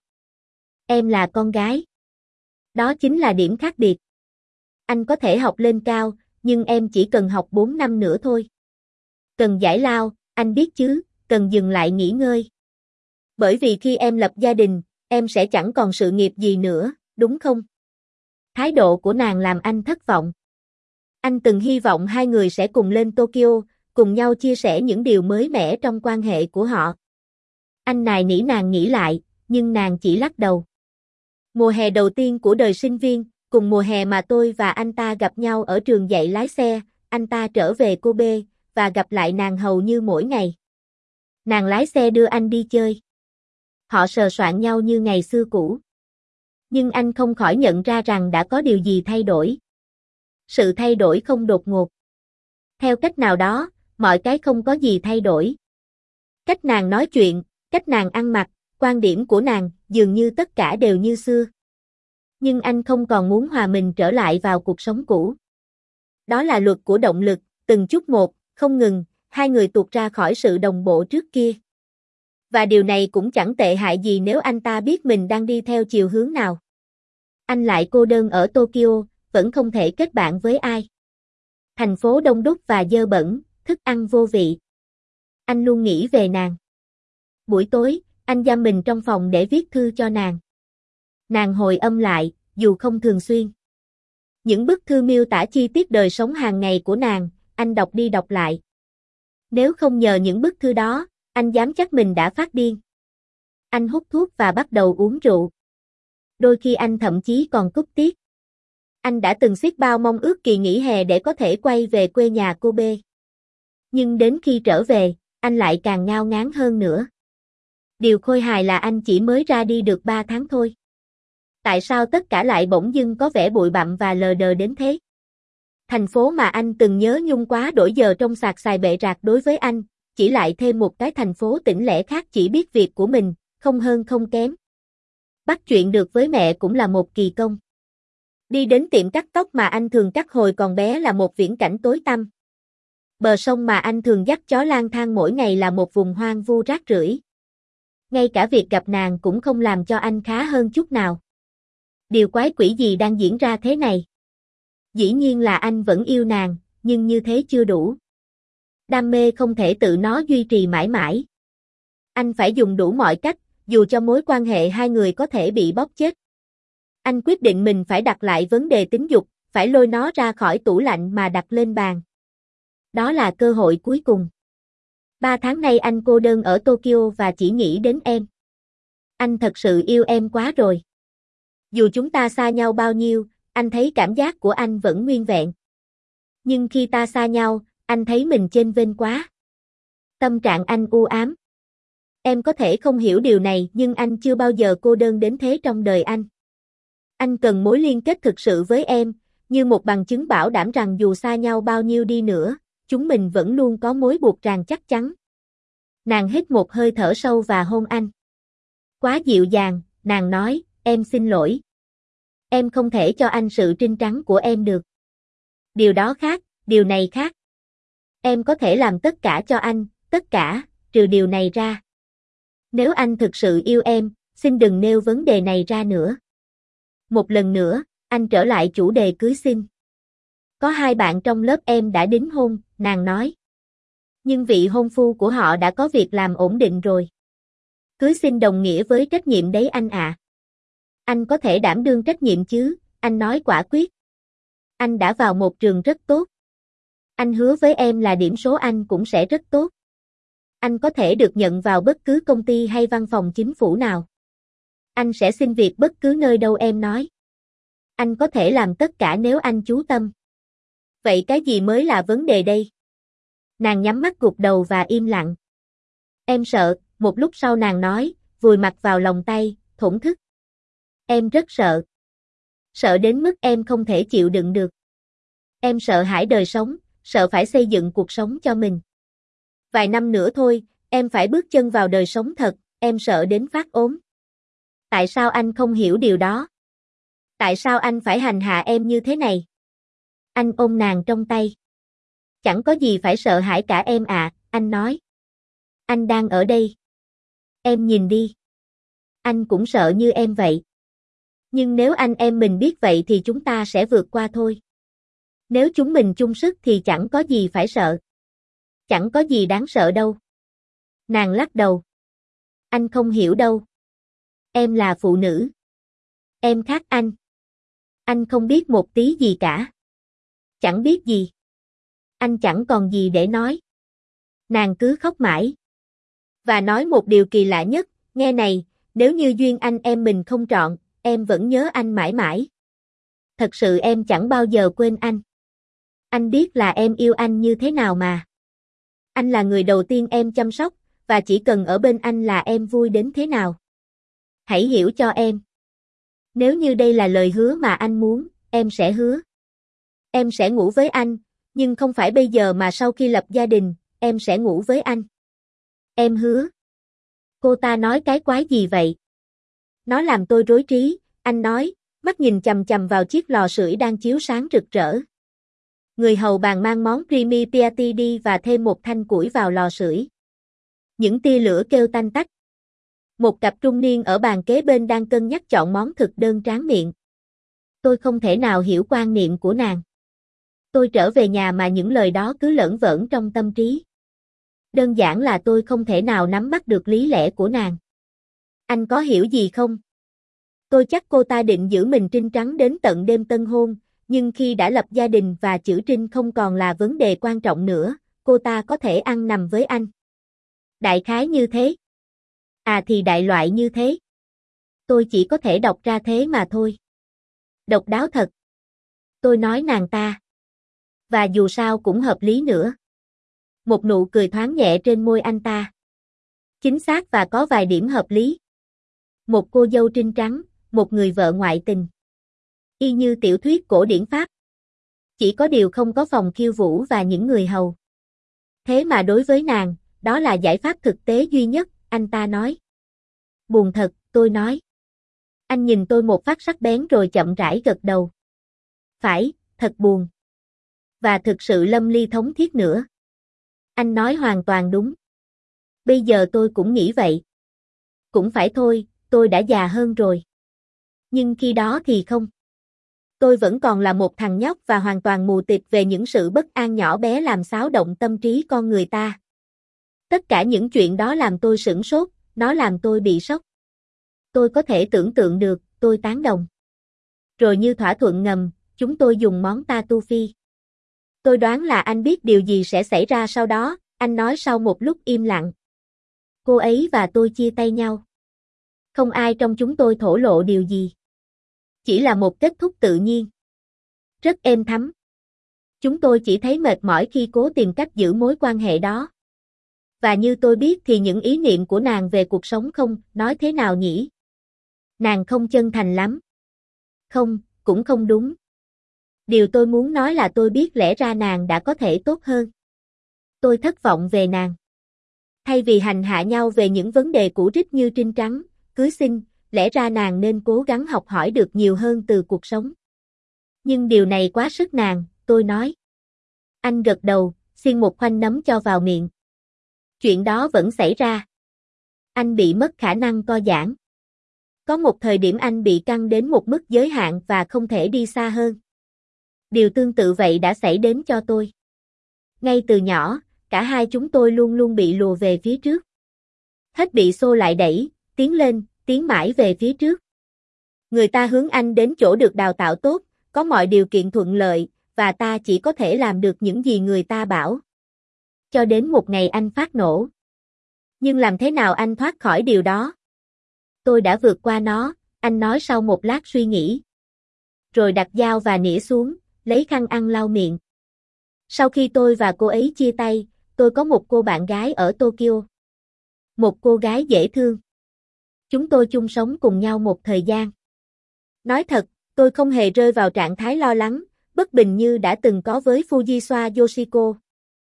Em là con gái. Đó chính là điểm khác biệt. Anh có thể học lên cao, nhưng em chỉ cần học bốn năm nữa thôi. Cần giải lao, anh biết chứ, cần dừng lại nghỉ ngơi. Bởi vì khi em lập gia đình, em sẽ chẳng còn sự nghiệp gì nữa, đúng không? Thái độ của nàng làm anh thất vọng. Anh từng hy vọng hai người sẽ cùng lên Tokyo, cùng nhau chia sẻ những điều mới mẻ trong quan hệ của họ. Anh nài nỉ nàng nghĩ lại, nhưng nàng chỉ lắc đầu. Mùa hè đầu tiên của đời sinh viên, cùng mùa hè mà tôi và anh ta gặp nhau ở trường dạy lái xe, anh ta trở về Kobe, và gặp lại nàng hầu như mỗi ngày. Nàng lái xe đưa anh đi chơi. Họ sờ soạn nhau như ngày xưa cũ. Nhưng anh không khỏi nhận ra rằng đã có điều gì thay đổi. Sự thay đổi không đột ngột. Theo cách nào đó, mọi cái không có gì thay đổi. Cách nàng nói chuyện, cách nàng ăn mặc, quan điểm của nàng, dường như tất cả đều như xưa. Nhưng anh không còn muốn hòa mình trở lại vào cuộc sống cũ. Đó là luật của động lực, từng chút một, không ngừng, hai người tuột ra khỏi sự đồng bộ trước kia. Và điều này cũng chẳng tệ hại gì nếu anh ta biết mình đang đi theo chiều hướng nào. Anh lại cô đơn ở Tokyo, vẫn không thể kết bạn với ai. Thành phố đông đúc và dơ bẩn, thức ăn vô vị. Anh luôn nghĩ về nàng. Buổi tối, anh giam mình trong phòng để viết thư cho nàng. Nàng hồi âm lại, dù không thường xuyên. Những bức thư miêu tả chi tiết đời sống hàng ngày của nàng, anh đọc đi đọc lại. Nếu không nhờ những bức thư đó, anh dám chắc mình đã phát điên. Anh hút thuốc và bắt đầu uống rượu. Đôi khi anh thậm chí còn cúp tiết. Anh đã từng xiết bao mong ước kỳ nghỉ hè để có thể quay về quê nhà Kobe. Nhưng đến khi trở về, anh lại càng ngao ngán hơn nữa. Điều khôi hài là anh chỉ mới ra đi được ba tháng thôi. Tại sao tất cả lại bỗng dưng có vẻ bụi bặm và lờ đờ đến thế? Thành phố mà anh từng nhớ nhung quá đổi giờ trong sạc xài bệ rạc đối với anh, chỉ lại thêm một cái thành phố tĩnh lẻ khác chỉ biết việc của mình, không hơn không kém. Bắt chuyện được với mẹ cũng là một kỳ công. Đi đến tiệm cắt tóc mà anh thường cắt hồi còn bé là một viễn cảnh tối tăm. Bờ sông mà anh thường dắt chó lang thang mỗi ngày là một vùng hoang vu rác rưởi. Ngay cả việc gặp nàng cũng không làm cho anh khá hơn chút nào. Điều quái quỷ gì đang diễn ra thế này? Dĩ nhiên là anh vẫn yêu nàng, nhưng như thế chưa đủ. Đam mê không thể tự nó duy trì mãi mãi. Anh phải dùng đủ mọi cách, dù cho mối quan hệ hai người có thể bị bóp chết. Anh quyết định mình phải đặt lại vấn đề tính dục, phải lôi nó ra khỏi tủ lạnh mà đặt lên bàn. Đó là cơ hội cuối cùng. Ba tháng nay anh cô đơn ở Tokyo và chỉ nghĩ đến em. Anh thật sự yêu em quá rồi. Dù chúng ta xa nhau bao nhiêu, anh thấy cảm giác của anh vẫn nguyên vẹn. Nhưng khi ta xa nhau, anh thấy mình chênh vênh quá. Tâm trạng anh u ám. Em có thể không hiểu điều này nhưng anh chưa bao giờ cô đơn đến thế trong đời anh. Anh cần mối liên kết thực sự với em, như một bằng chứng bảo đảm rằng dù xa nhau bao nhiêu đi nữa, chúng mình vẫn luôn có mối buộc ràng chắc chắn. Nàng hít một hơi thở sâu và hôn anh. Quá dịu dàng, nàng nói, em xin lỗi. Em không thể cho anh sự trinh trắng của em được. Điều đó khác, điều này khác. Em có thể làm tất cả cho anh, tất cả, trừ điều này ra. Nếu anh thực sự yêu em, xin đừng nêu vấn đề này ra nữa. Một lần nữa, anh trở lại chủ đề cưới xin. Có hai bạn trong lớp em đã đính hôn, nàng nói. Nhưng vị hôn phu của họ đã có việc làm ổn định rồi. Cưới xin đồng nghĩa với trách nhiệm đấy anh ạ. À. Anh có thể đảm đương trách nhiệm chứ, anh nói quả quyết. Anh đã vào một trường rất tốt. Anh hứa với em là điểm số anh cũng sẽ rất tốt. Anh có thể được nhận vào bất cứ công ty hay văn phòng chính phủ nào. Anh sẽ xin việc bất cứ nơi đâu em nói. Anh có thể làm tất cả nếu anh chú tâm. Vậy cái gì mới là vấn đề đây? Nàng nhắm mắt gục đầu và im lặng. Em sợ, một lúc sau nàng nói, vùi mặt vào lòng tay, thổn thức. Em rất sợ. Sợ đến mức em không thể chịu đựng được. Em sợ hãi đời sống, sợ phải xây dựng cuộc sống cho mình. Vài năm nữa thôi, em phải bước chân vào đời sống thật, em sợ đến phát ốm. Tại sao anh không hiểu điều đó? Tại sao anh phải hành hạ em như thế này? Anh ôm nàng trong tay. Chẳng có gì phải sợ hãi cả em ạ, à, anh nói. Anh đang ở đây. Em nhìn đi. Anh cũng sợ như em vậy. Nhưng nếu anh em mình biết vậy thì chúng ta sẽ vượt qua thôi. Nếu chúng mình chung sức thì chẳng có gì phải sợ. Chẳng có gì đáng sợ đâu. Nàng lắc đầu. Anh không hiểu đâu. Em là phụ nữ. Em khác anh. Anh không biết một tí gì cả. Chẳng biết gì. Anh chẳng còn gì để nói. Nàng cứ khóc mãi. Và nói một điều kỳ lạ nhất, nghe này, nếu như duyên anh em mình không trọn, em vẫn nhớ anh mãi mãi. Thật sự em chẳng bao giờ quên anh. Anh biết là em yêu anh như thế nào mà. Anh là người đầu tiên em chăm sóc, và chỉ cần ở bên anh là em vui đến thế nào. Hãy hiểu cho em. Nếu như đây là lời hứa mà anh muốn, em sẽ hứa. Em sẽ ngủ với anh, nhưng không phải bây giờ mà sau khi lập gia đình, em sẽ ngủ với anh. Em hứa. Cô ta nói cái quái gì vậy? Nó làm tôi rối trí, anh nói, mắt nhìn chằm chằm vào chiếc lò sưởi đang chiếu sáng rực rỡ. Người hầu bàn mang món creamy piatti đi và thêm một thanh củi vào lò sưởi. Những tia lửa kêu tanh tách. Một cặp trung niên ở bàn kế bên đang cân nhắc chọn món thực đơn tráng miệng. Tôi không thể nào hiểu quan niệm của nàng. Tôi trở về nhà mà những lời đó cứ lởn vởn trong tâm trí. Đơn giản là tôi không thể nào nắm bắt được lý lẽ của nàng. Anh có hiểu gì không? Tôi chắc cô ta định giữ mình trinh trắng đến tận đêm tân hôn, nhưng khi đã lập gia đình và chữ trinh không còn là vấn đề quan trọng nữa, cô ta có thể ăn nằm với anh. Đại khái như thế. À thì đại loại như thế. Tôi chỉ có thể đọc ra thế mà thôi. Độc đáo thật. Tôi nói nàng ta. Và dù sao cũng hợp lý nữa. Một nụ cười thoáng nhẹ trên môi anh ta. Chính xác và có vài điểm hợp lý. Một cô dâu trinh trắng, một người vợ ngoại tình. Y như tiểu thuyết cổ điển Pháp. Chỉ có điều không có phòng khiêu vũ và những người hầu. Thế mà đối với nàng, đó là giải pháp thực tế duy nhất, anh ta nói. Buồn thật, tôi nói. Anh nhìn tôi một phát sắc bén rồi chậm rãi gật đầu. Phải, thật buồn. Và thực sự lâm ly thống thiết nữa. Anh nói hoàn toàn đúng. Bây giờ tôi cũng nghĩ vậy. Cũng phải thôi, tôi đã già hơn rồi. Nhưng khi đó thì không. Tôi vẫn còn là một thằng nhóc và hoàn toàn mù tịt về những sự bất an nhỏ bé làm xáo động tâm trí con người ta. Tất cả những chuyện đó làm tôi sửng sốt, nó làm tôi bị sốc. Tôi có thể tưởng tượng được, tôi tán đồng. Rồi như thỏa thuận ngầm, chúng tôi dùng món tartuffe. Tôi đoán là anh biết điều gì sẽ xảy ra sau đó, anh nói sau một lúc im lặng. Cô ấy và tôi chia tay nhau. Không ai trong chúng tôi thổ lộ điều gì. Chỉ là một kết thúc tự nhiên. Rất êm thấm. Chúng tôi chỉ thấy mệt mỏi khi cố tìm cách giữ mối quan hệ đó. Và như tôi biết thì những ý niệm của nàng về cuộc sống không, nói thế nào nhỉ? Nàng không chân thành lắm. Không, cũng không đúng. Điều tôi muốn nói là tôi biết lẽ ra nàng đã có thể tốt hơn. Tôi thất vọng về nàng. Thay vì hành hạ nhau về những vấn đề cũ rích như trinh trắng, cưới xin, lẽ ra nàng nên cố gắng học hỏi được nhiều hơn từ cuộc sống. Nhưng điều này quá sức nàng, tôi nói. Anh gật đầu, xiên một khoanh nấm cho vào miệng. Chuyện đó vẫn xảy ra. Anh bị mất khả năng co giãn. Có một thời điểm anh bị căng đến một mức giới hạn và không thể đi xa hơn. Điều tương tự vậy đã xảy đến cho tôi. Ngay từ nhỏ, cả hai chúng tôi luôn luôn bị lùa về phía trước. Hết bị xô lại đẩy, tiến lên, tiến mãi về phía trước. Người ta hướng anh đến chỗ được đào tạo tốt, có mọi điều kiện thuận lợi, và ta chỉ có thể làm được những gì người ta bảo. Cho đến một ngày anh phát nổ. Nhưng làm thế nào anh thoát khỏi điều đó? Tôi đã vượt qua nó, anh nói sau một lát suy nghĩ. Rồi đặt dao và nĩa xuống, lấy khăn ăn lau miệng. Sau khi tôi và cô ấy chia tay, tôi có một cô bạn gái ở Tokyo. Một cô gái dễ thương. Chúng tôi chung sống cùng nhau một thời gian. Nói thật, tôi không hề rơi vào trạng thái lo lắng, bất bình như đã từng có với Fujisawa Yoshiko.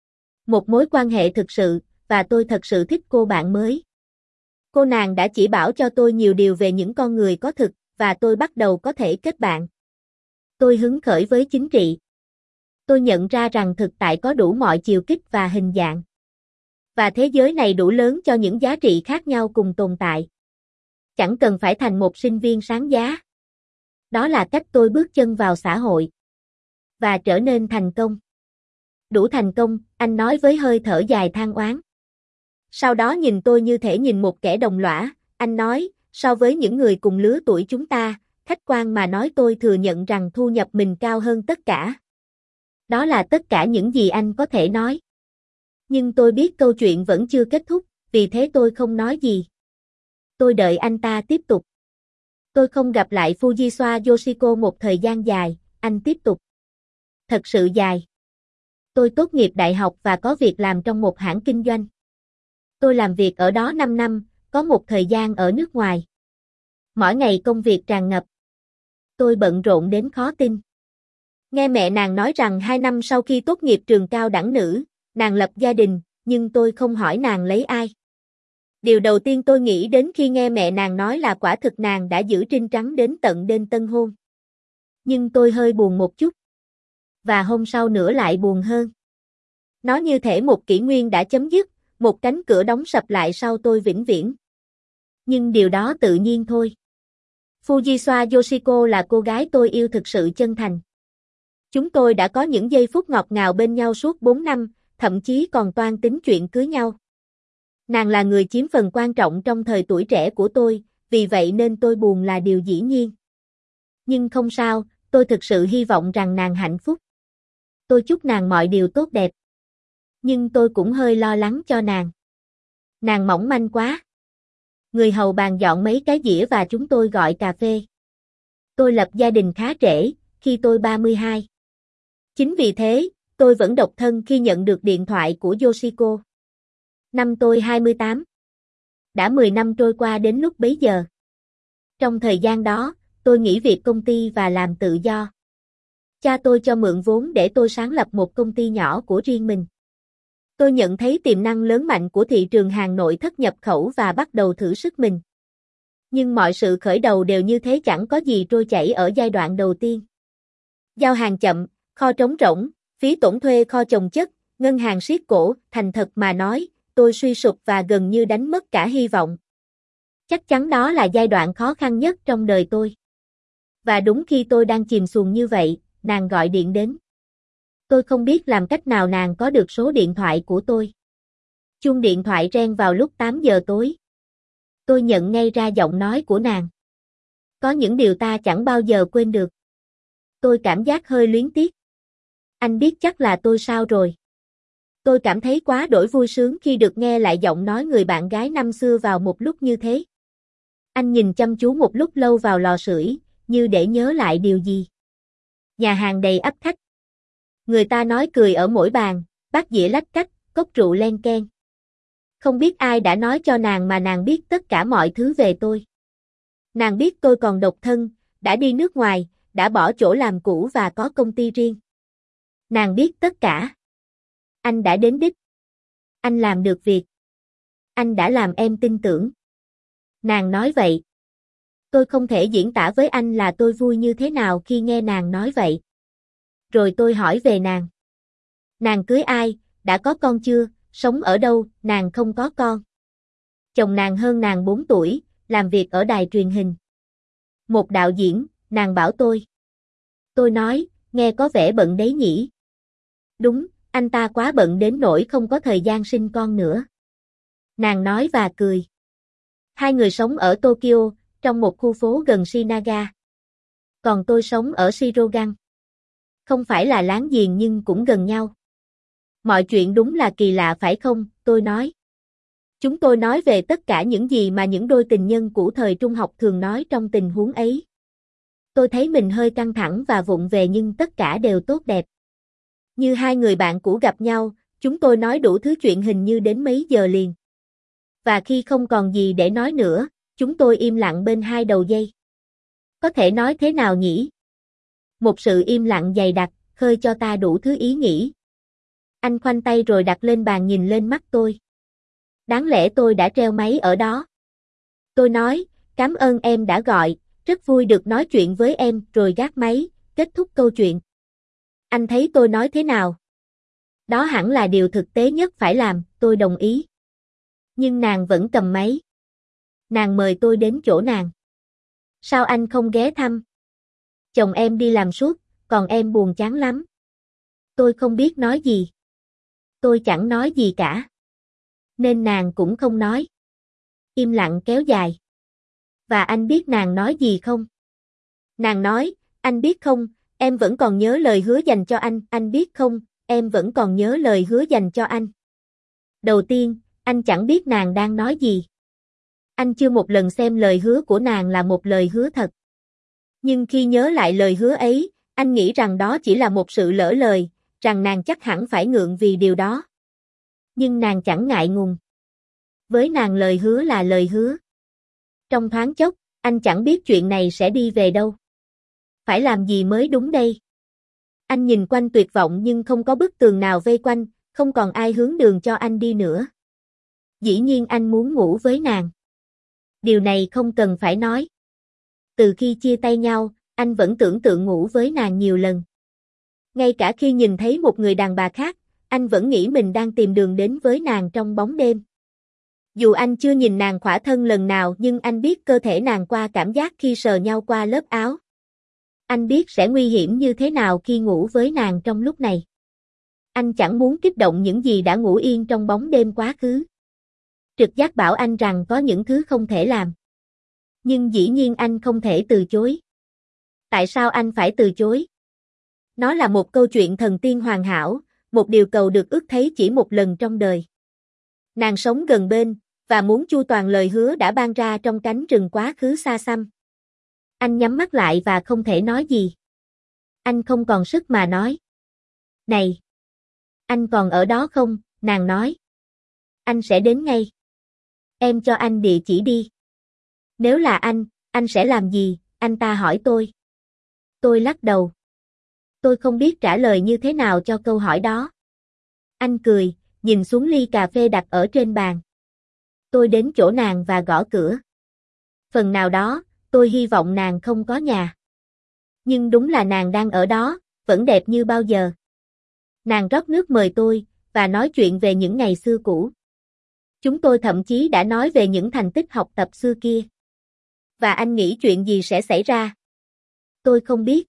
Một mối quan hệ thực sự, và tôi thật sự thích cô bạn mới. Cô nàng đã chỉ bảo cho tôi nhiều điều về những con người có thực, và tôi bắt đầu có thể kết bạn. Tôi hứng khởi với chính trị. Tôi nhận ra rằng thực tại có đủ mọi chiều kích và hình dạng. Và thế giới này đủ lớn cho những giá trị khác nhau cùng tồn tại. Chẳng cần phải thành một sinh viên sáng giá. Đó là cách tôi bước chân vào xã hội. Và trở nên thành công. Đủ thành công, anh nói với hơi thở dài than oán. Sau đó nhìn tôi như thể nhìn một kẻ đồng lõa, anh nói, so với những người cùng lứa tuổi chúng ta, khách quan mà nói tôi thừa nhận rằng thu nhập mình cao hơn tất cả. Đó là tất cả những gì anh có thể nói. Nhưng tôi biết câu chuyện vẫn chưa kết thúc, vì thế tôi không nói gì. Tôi đợi anh ta tiếp tục. Tôi không gặp lại Fujisawa Yoshiko một thời gian dài, anh tiếp tục. Thật sự dài. Tôi tốt nghiệp đại học và có việc làm trong một hãng kinh doanh. Tôi làm việc ở đó năm năm, có một thời gian ở nước ngoài. Mỗi ngày công việc tràn ngập. Tôi bận rộn đến khó tin. Nghe mẹ nàng nói rằng hai năm sau khi tốt nghiệp trường cao đẳng nữ, nàng lập gia đình, nhưng tôi không hỏi nàng lấy ai. Điều đầu tiên tôi nghĩ đến khi nghe mẹ nàng nói là quả thực nàng đã giữ trinh trắng đến tận đêm tân hôn. Nhưng tôi hơi buồn một chút. Và hôm sau nữa lại buồn hơn. Nó như thể một kỷ nguyên đã chấm dứt, một cánh cửa đóng sập lại sau tôi vĩnh viễn. Nhưng điều đó tự nhiên thôi. Fujisawa Yoshiko là cô gái tôi yêu thực sự chân thành. Chúng tôi đã có những giây phút ngọt ngào bên nhau suốt bốn năm, thậm chí còn toan tính chuyện cưới nhau. Nàng là người chiếm phần quan trọng trong thời tuổi trẻ của tôi, vì vậy nên tôi buồn là điều dĩ nhiên. Nhưng không sao, tôi thực sự hy vọng rằng nàng hạnh phúc. Tôi chúc nàng mọi điều tốt đẹp. Nhưng tôi cũng hơi lo lắng cho nàng. Nàng mỏng manh quá. Người hầu bàn dọn mấy cái dĩa và chúng tôi gọi cà phê. Tôi lập gia đình khá trễ, khi tôi ba mươi hai. Chính vì thế, tôi vẫn độc thân khi nhận được điện thoại của Yoshiko. Năm tôi hai mươi tám. Đã mười năm trôi qua đến lúc bấy giờ. Trong thời gian đó, tôi nghỉ việc công ty và làm tự do. Cha tôi cho mượn vốn để tôi sáng lập một công ty nhỏ của riêng mình. Tôi nhận thấy tiềm năng lớn mạnh của thị trường hàng nội thất nhập khẩu và bắt đầu thử sức mình. Nhưng mọi sự khởi đầu đều như thế, chẳng có gì trôi chảy ở giai đoạn đầu tiên. Giao hàng chậm, kho trống rỗng, phí tổn thuê kho chồng chất, ngân hàng siết cổ, thành thật mà nói, tôi suy sụp và gần như đánh mất cả hy vọng. Chắc chắn đó là giai đoạn khó khăn nhất trong đời tôi. Và đúng khi tôi đang chìm xuồng như vậy, nàng gọi điện đến. Tôi không biết làm cách nào nàng có được số điện thoại của tôi. Chuông điện thoại reng vào lúc tám giờ tối. Tôi nhận ngay ra giọng nói của nàng. Có những điều ta chẳng bao giờ quên được. Tôi cảm giác hơi luyến tiếc. Anh biết chắc là tôi sao rồi. Tôi cảm thấy quá đổi vui sướng khi được nghe lại giọng nói người bạn gái năm xưa vào một lúc như thế. Anh nhìn chăm chú một lúc lâu vào lò sưởi, như để nhớ lại điều gì. Nhà hàng đầy ắp khách. Người ta nói cười ở mỗi bàn, bát dĩa lách cách, cốc rượu len keng. Không biết ai đã nói cho nàng mà nàng biết tất cả mọi thứ về tôi. Nàng biết tôi còn độc thân, đã đi nước ngoài, đã bỏ chỗ làm cũ và có công ty riêng. Nàng biết tất cả. Anh đã đến đích. Anh làm được việc. Anh đã làm em tin tưởng. Nàng nói vậy. Tôi không thể diễn tả với anh là tôi vui như thế nào khi nghe nàng nói vậy. Rồi tôi hỏi về nàng. Nàng cưới ai, đã có con chưa, sống ở đâu, nàng không có con. Chồng nàng hơn nàng bốn tuổi, làm việc ở đài truyền hình. Một đạo diễn, nàng bảo tôi. Tôi nói, nghe có vẻ bận đấy nhỉ. Đúng, anh ta quá bận đến nỗi không có thời gian sinh con nữa. Nàng nói và cười. Hai người sống ở Tokyo, trong một khu phố gần Shinaga. Còn tôi sống ở Shirogan. Không phải là láng giềng nhưng cũng gần nhau. Mọi chuyện đúng là kỳ lạ phải không, tôi nói. Chúng tôi nói về tất cả những gì mà những đôi tình nhân cũ thời trung học thường nói trong tình huống ấy. Tôi thấy mình hơi căng thẳng và vụng về nhưng tất cả đều tốt đẹp. Như hai người bạn cũ gặp nhau, chúng tôi nói đủ thứ chuyện hình như đến mấy giờ liền. Và khi không còn gì để nói nữa, chúng tôi im lặng bên hai đầu dây. Có thể nói thế nào nhỉ? Một sự im lặng dày đặc, khơi cho ta đủ thứ ý nghĩ. Anh khoanh tay rồi đặt lên bàn nhìn lên mắt tôi. Đáng lẽ tôi đã treo máy ở đó. Tôi nói, cảm ơn em đã gọi, rất vui được nói chuyện với em, rồi gác máy, kết thúc câu chuyện. Anh thấy tôi nói thế nào? Đó hẳn là điều thực tế nhất phải làm, tôi đồng ý. Nhưng nàng vẫn cầm máy. Nàng mời tôi đến chỗ nàng. Sao anh không ghé thăm? Chồng em đi làm suốt, còn em buồn chán lắm. Tôi không biết nói gì. Tôi chẳng nói gì cả. Nên nàng cũng không nói. Im lặng kéo dài. Và anh biết nàng nói gì không? Nàng nói, anh biết không, em vẫn còn nhớ lời hứa dành cho anh, anh biết không, em vẫn còn nhớ lời hứa dành cho anh. Đầu tiên, anh chẳng biết nàng đang nói gì. Anh chưa một lần xem lời hứa của nàng là một lời hứa thật. Nhưng khi nhớ lại lời hứa ấy, anh nghĩ rằng đó chỉ là một sự lỡ lời, rằng nàng chắc hẳn phải ngượng vì điều đó. Nhưng nàng chẳng ngại ngùng. Với nàng lời hứa là lời hứa. Trong thoáng chốc, anh chẳng biết chuyện này sẽ đi về đâu. Phải làm gì mới đúng đây? Anh nhìn quanh tuyệt vọng nhưng không có bức tường nào vây quanh, không còn ai hướng đường cho anh đi nữa. Dĩ nhiên anh muốn ngủ với nàng. Điều này không cần phải nói. Từ khi chia tay nhau, anh vẫn tưởng tượng ngủ với nàng nhiều lần. Ngay cả khi nhìn thấy một người đàn bà khác, anh vẫn nghĩ mình đang tìm đường đến với nàng trong bóng đêm. Dù anh chưa nhìn nàng khỏa thân lần nào nhưng anh biết cơ thể nàng qua cảm giác khi sờ nhau qua lớp áo. Anh biết sẽ nguy hiểm như thế nào khi ngủ với nàng trong lúc này. Anh chẳng muốn kích động những gì đã ngủ yên trong bóng đêm quá khứ. Trực giác bảo anh rằng có những thứ không thể làm. Nhưng dĩ nhiên anh không thể từ chối. Tại sao anh phải từ chối? Nó là một câu chuyện thần tiên hoàn hảo, một điều cầu được ước thấy chỉ một lần trong đời. Nàng sống gần bên, và muốn chu toàn lời hứa đã ban ra trong cánh rừng quá khứ xa xăm. Anh nhắm mắt lại và không thể nói gì. Anh không còn sức mà nói. Này! Anh còn ở đó không? Nàng nói. Anh sẽ đến ngay. Em cho anh địa chỉ đi. Nếu là anh, anh sẽ làm gì? Anh ta hỏi tôi. Tôi lắc đầu. Tôi không biết trả lời như thế nào cho câu hỏi đó. Anh cười, nhìn xuống ly cà phê đặt ở trên bàn. Tôi đến chỗ nàng và gõ cửa. Phần nào đó, tôi hy vọng nàng không có nhà. Nhưng đúng là nàng đang ở đó, vẫn đẹp như bao giờ. Nàng rót nước mời tôi, và nói chuyện về những ngày xưa cũ. Chúng tôi thậm chí đã nói về những thành tích học tập xưa kia. Và anh nghĩ chuyện gì sẽ xảy ra? Tôi không biết.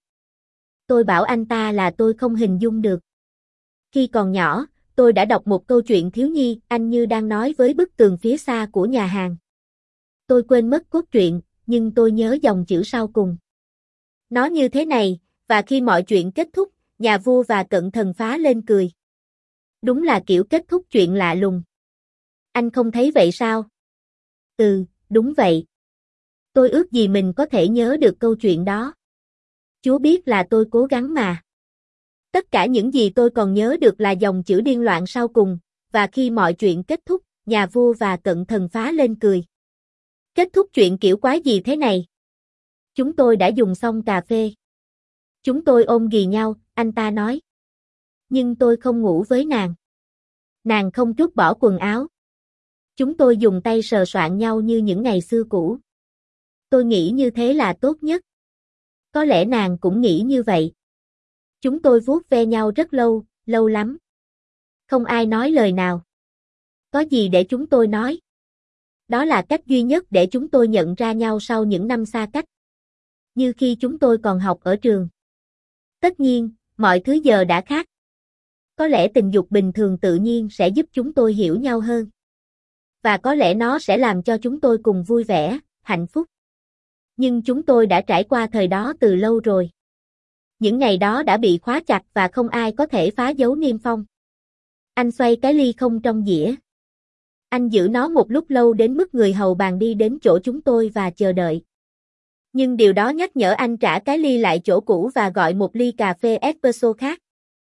Tôi bảo anh ta là tôi không hình dung được. Khi còn nhỏ, tôi đã đọc một câu chuyện thiếu nhi, anh như đang nói với bức tường phía xa của nhà hàng. Tôi quên mất cốt truyện, nhưng tôi nhớ dòng chữ sau cùng. Nó như thế này, và khi mọi chuyện kết thúc, nhà vua và cận thần phá lên cười. Đúng là kiểu kết thúc chuyện lạ lùng. Anh không thấy vậy sao? Ừ, đúng vậy. Tôi ước gì mình có thể nhớ được câu chuyện đó. Chúa biết là tôi cố gắng mà. Tất cả những gì tôi còn nhớ được là dòng chữ điên loạn sau cùng, và khi mọi chuyện kết thúc, nhà nhà vua và cận thần phá lên cười. Kết thúc chuyện kiểu quái gì thế này? Chúng tôi đã dùng xong cà phê. Chúng tôi ôm ghì nhau, anh ta nói. Nhưng tôi không ngủ với nàng. Nàng không trút bỏ quần áo. Chúng tôi dùng tay sờ soạng nhau như những ngày xưa cũ. Tôi nghĩ như thế là tốt nhất. Có lẽ nàng cũng nghĩ như vậy. Chúng tôi vuốt ve nhau rất lâu, lâu lắm. Không ai nói lời nào. Có gì để chúng tôi nói? Đó là cách duy nhất để chúng tôi nhận ra nhau sau những năm xa cách. Như khi chúng tôi còn học ở trường. Tất nhiên, mọi thứ giờ đã khác. Có lẽ tình dục bình thường tự nhiên sẽ giúp chúng tôi hiểu nhau hơn. Và có lẽ nó sẽ làm cho chúng tôi cùng vui vẻ, hạnh phúc. Nhưng chúng tôi đã trải qua thời đó từ lâu rồi. Những ngày đó đã bị khóa chặt và không ai có thể phá dấu niêm phong. Anh xoay cái ly không trong dĩa. Anh giữ nó một lúc lâu đến mức người hầu bàn đi đến chỗ chúng tôi và chờ đợi. Nhưng điều đó nhắc nhở anh trả cái ly lại chỗ cũ và gọi một ly cà phê espresso khác.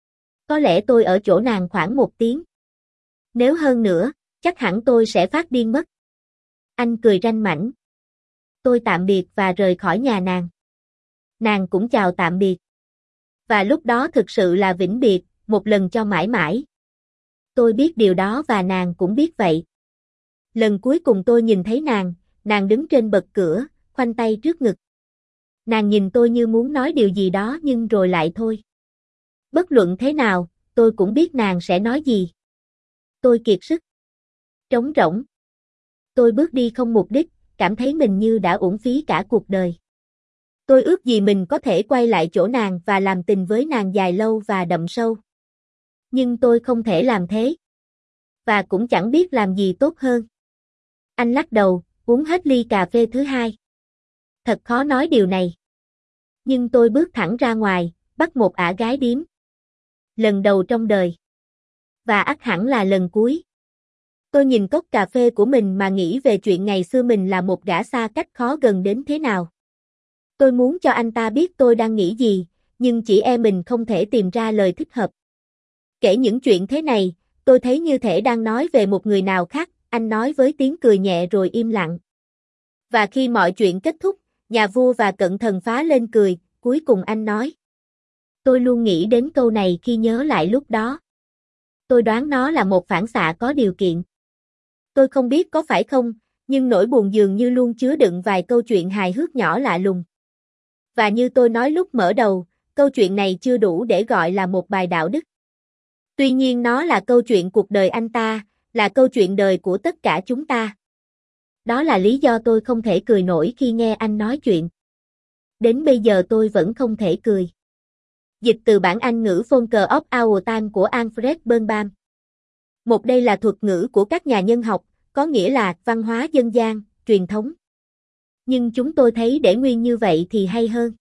Có lẽ tôi ở chỗ nàng khoảng một tiếng. Nếu hơn nữa, chắc hẳn tôi sẽ phát điên mất. Anh cười ranh mãnh. Tôi tạm biệt và rời khỏi nhà nàng. Nàng cũng chào tạm biệt. Và lúc đó thực sự là vĩnh biệt, một lần cho mãi mãi. Tôi biết điều đó và nàng cũng biết vậy. Lần cuối cùng tôi nhìn thấy nàng, nàng đứng trên bậc cửa, khoanh tay trước ngực. Nàng nhìn tôi như muốn nói điều gì đó nhưng rồi lại thôi. Bất luận thế nào, tôi cũng biết nàng sẽ nói gì. Tôi kiệt sức. Trống rỗng. Tôi bước đi không mục đích, cảm thấy mình như đã uổng phí cả cuộc đời. Tôi ước gì mình có thể quay lại chỗ nàng và làm tình với nàng dài lâu và đậm sâu. Nhưng tôi không thể làm thế. Và cũng chẳng biết làm gì tốt hơn. Anh lắc đầu, uống hết ly cà phê thứ hai. Thật khó nói điều này. Nhưng tôi bước thẳng ra ngoài, bắt một ả gái điếm. Lần đầu trong đời. Và ắt hẳn là lần cuối. Tôi nhìn cốc cà phê của mình mà nghĩ về chuyện ngày xưa mình là một gã xa cách khó gần đến thế nào. Tôi muốn cho anh ta biết tôi đang nghĩ gì, nhưng chỉ e mình không thể tìm ra lời thích hợp. Kể những chuyện thế này, tôi thấy như thể đang nói về một người nào khác, anh nói với tiếng cười nhẹ rồi im lặng. Và khi mọi chuyện kết thúc, nhà vua và cận thần phá lên cười, cuối cùng anh nói. Tôi luôn nghĩ đến câu này khi nhớ lại lúc đó. Tôi đoán nó là một phản xạ có điều kiện. Tôi không biết có phải không, nhưng nỗi buồn dường như luôn chứa đựng vài câu chuyện hài hước nhỏ lạ lùng. Và như tôi nói lúc mở đầu, câu chuyện này chưa đủ để gọi là một bài đạo đức. Tuy nhiên nó là câu chuyện cuộc đời anh ta, là câu chuyện đời của tất cả chúng ta. Đó là lý do tôi không thể cười nổi khi nghe anh nói chuyện. Đến bây giờ tôi vẫn không thể cười. Dịch từ bản Anh ngữ Folklore of Our Time của Alfred Birnbaum. Một đây là thuật ngữ của các nhà nhân học, có nghĩa là văn hóa dân gian, truyền thống. Nhưng chúng tôi thấy để nguyên như vậy thì hay hơn.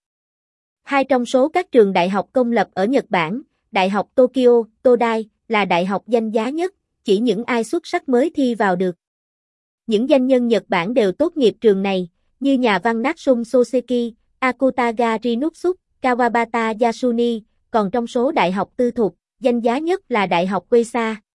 Hai trong số các trường đại học công lập ở Nhật Bản, Đại học Tokyo, Todai, là đại học danh giá nhất, chỉ những ai xuất sắc mới thi vào được. Những doanh nhân Nhật Bản đều tốt nghiệp trường này, như nhà văn Natsume Soseki, Akutagawa Rinutsu, Kawabata Yasuni, còn trong số đại học tư thục, danh giá nhất là Đại học Keisa,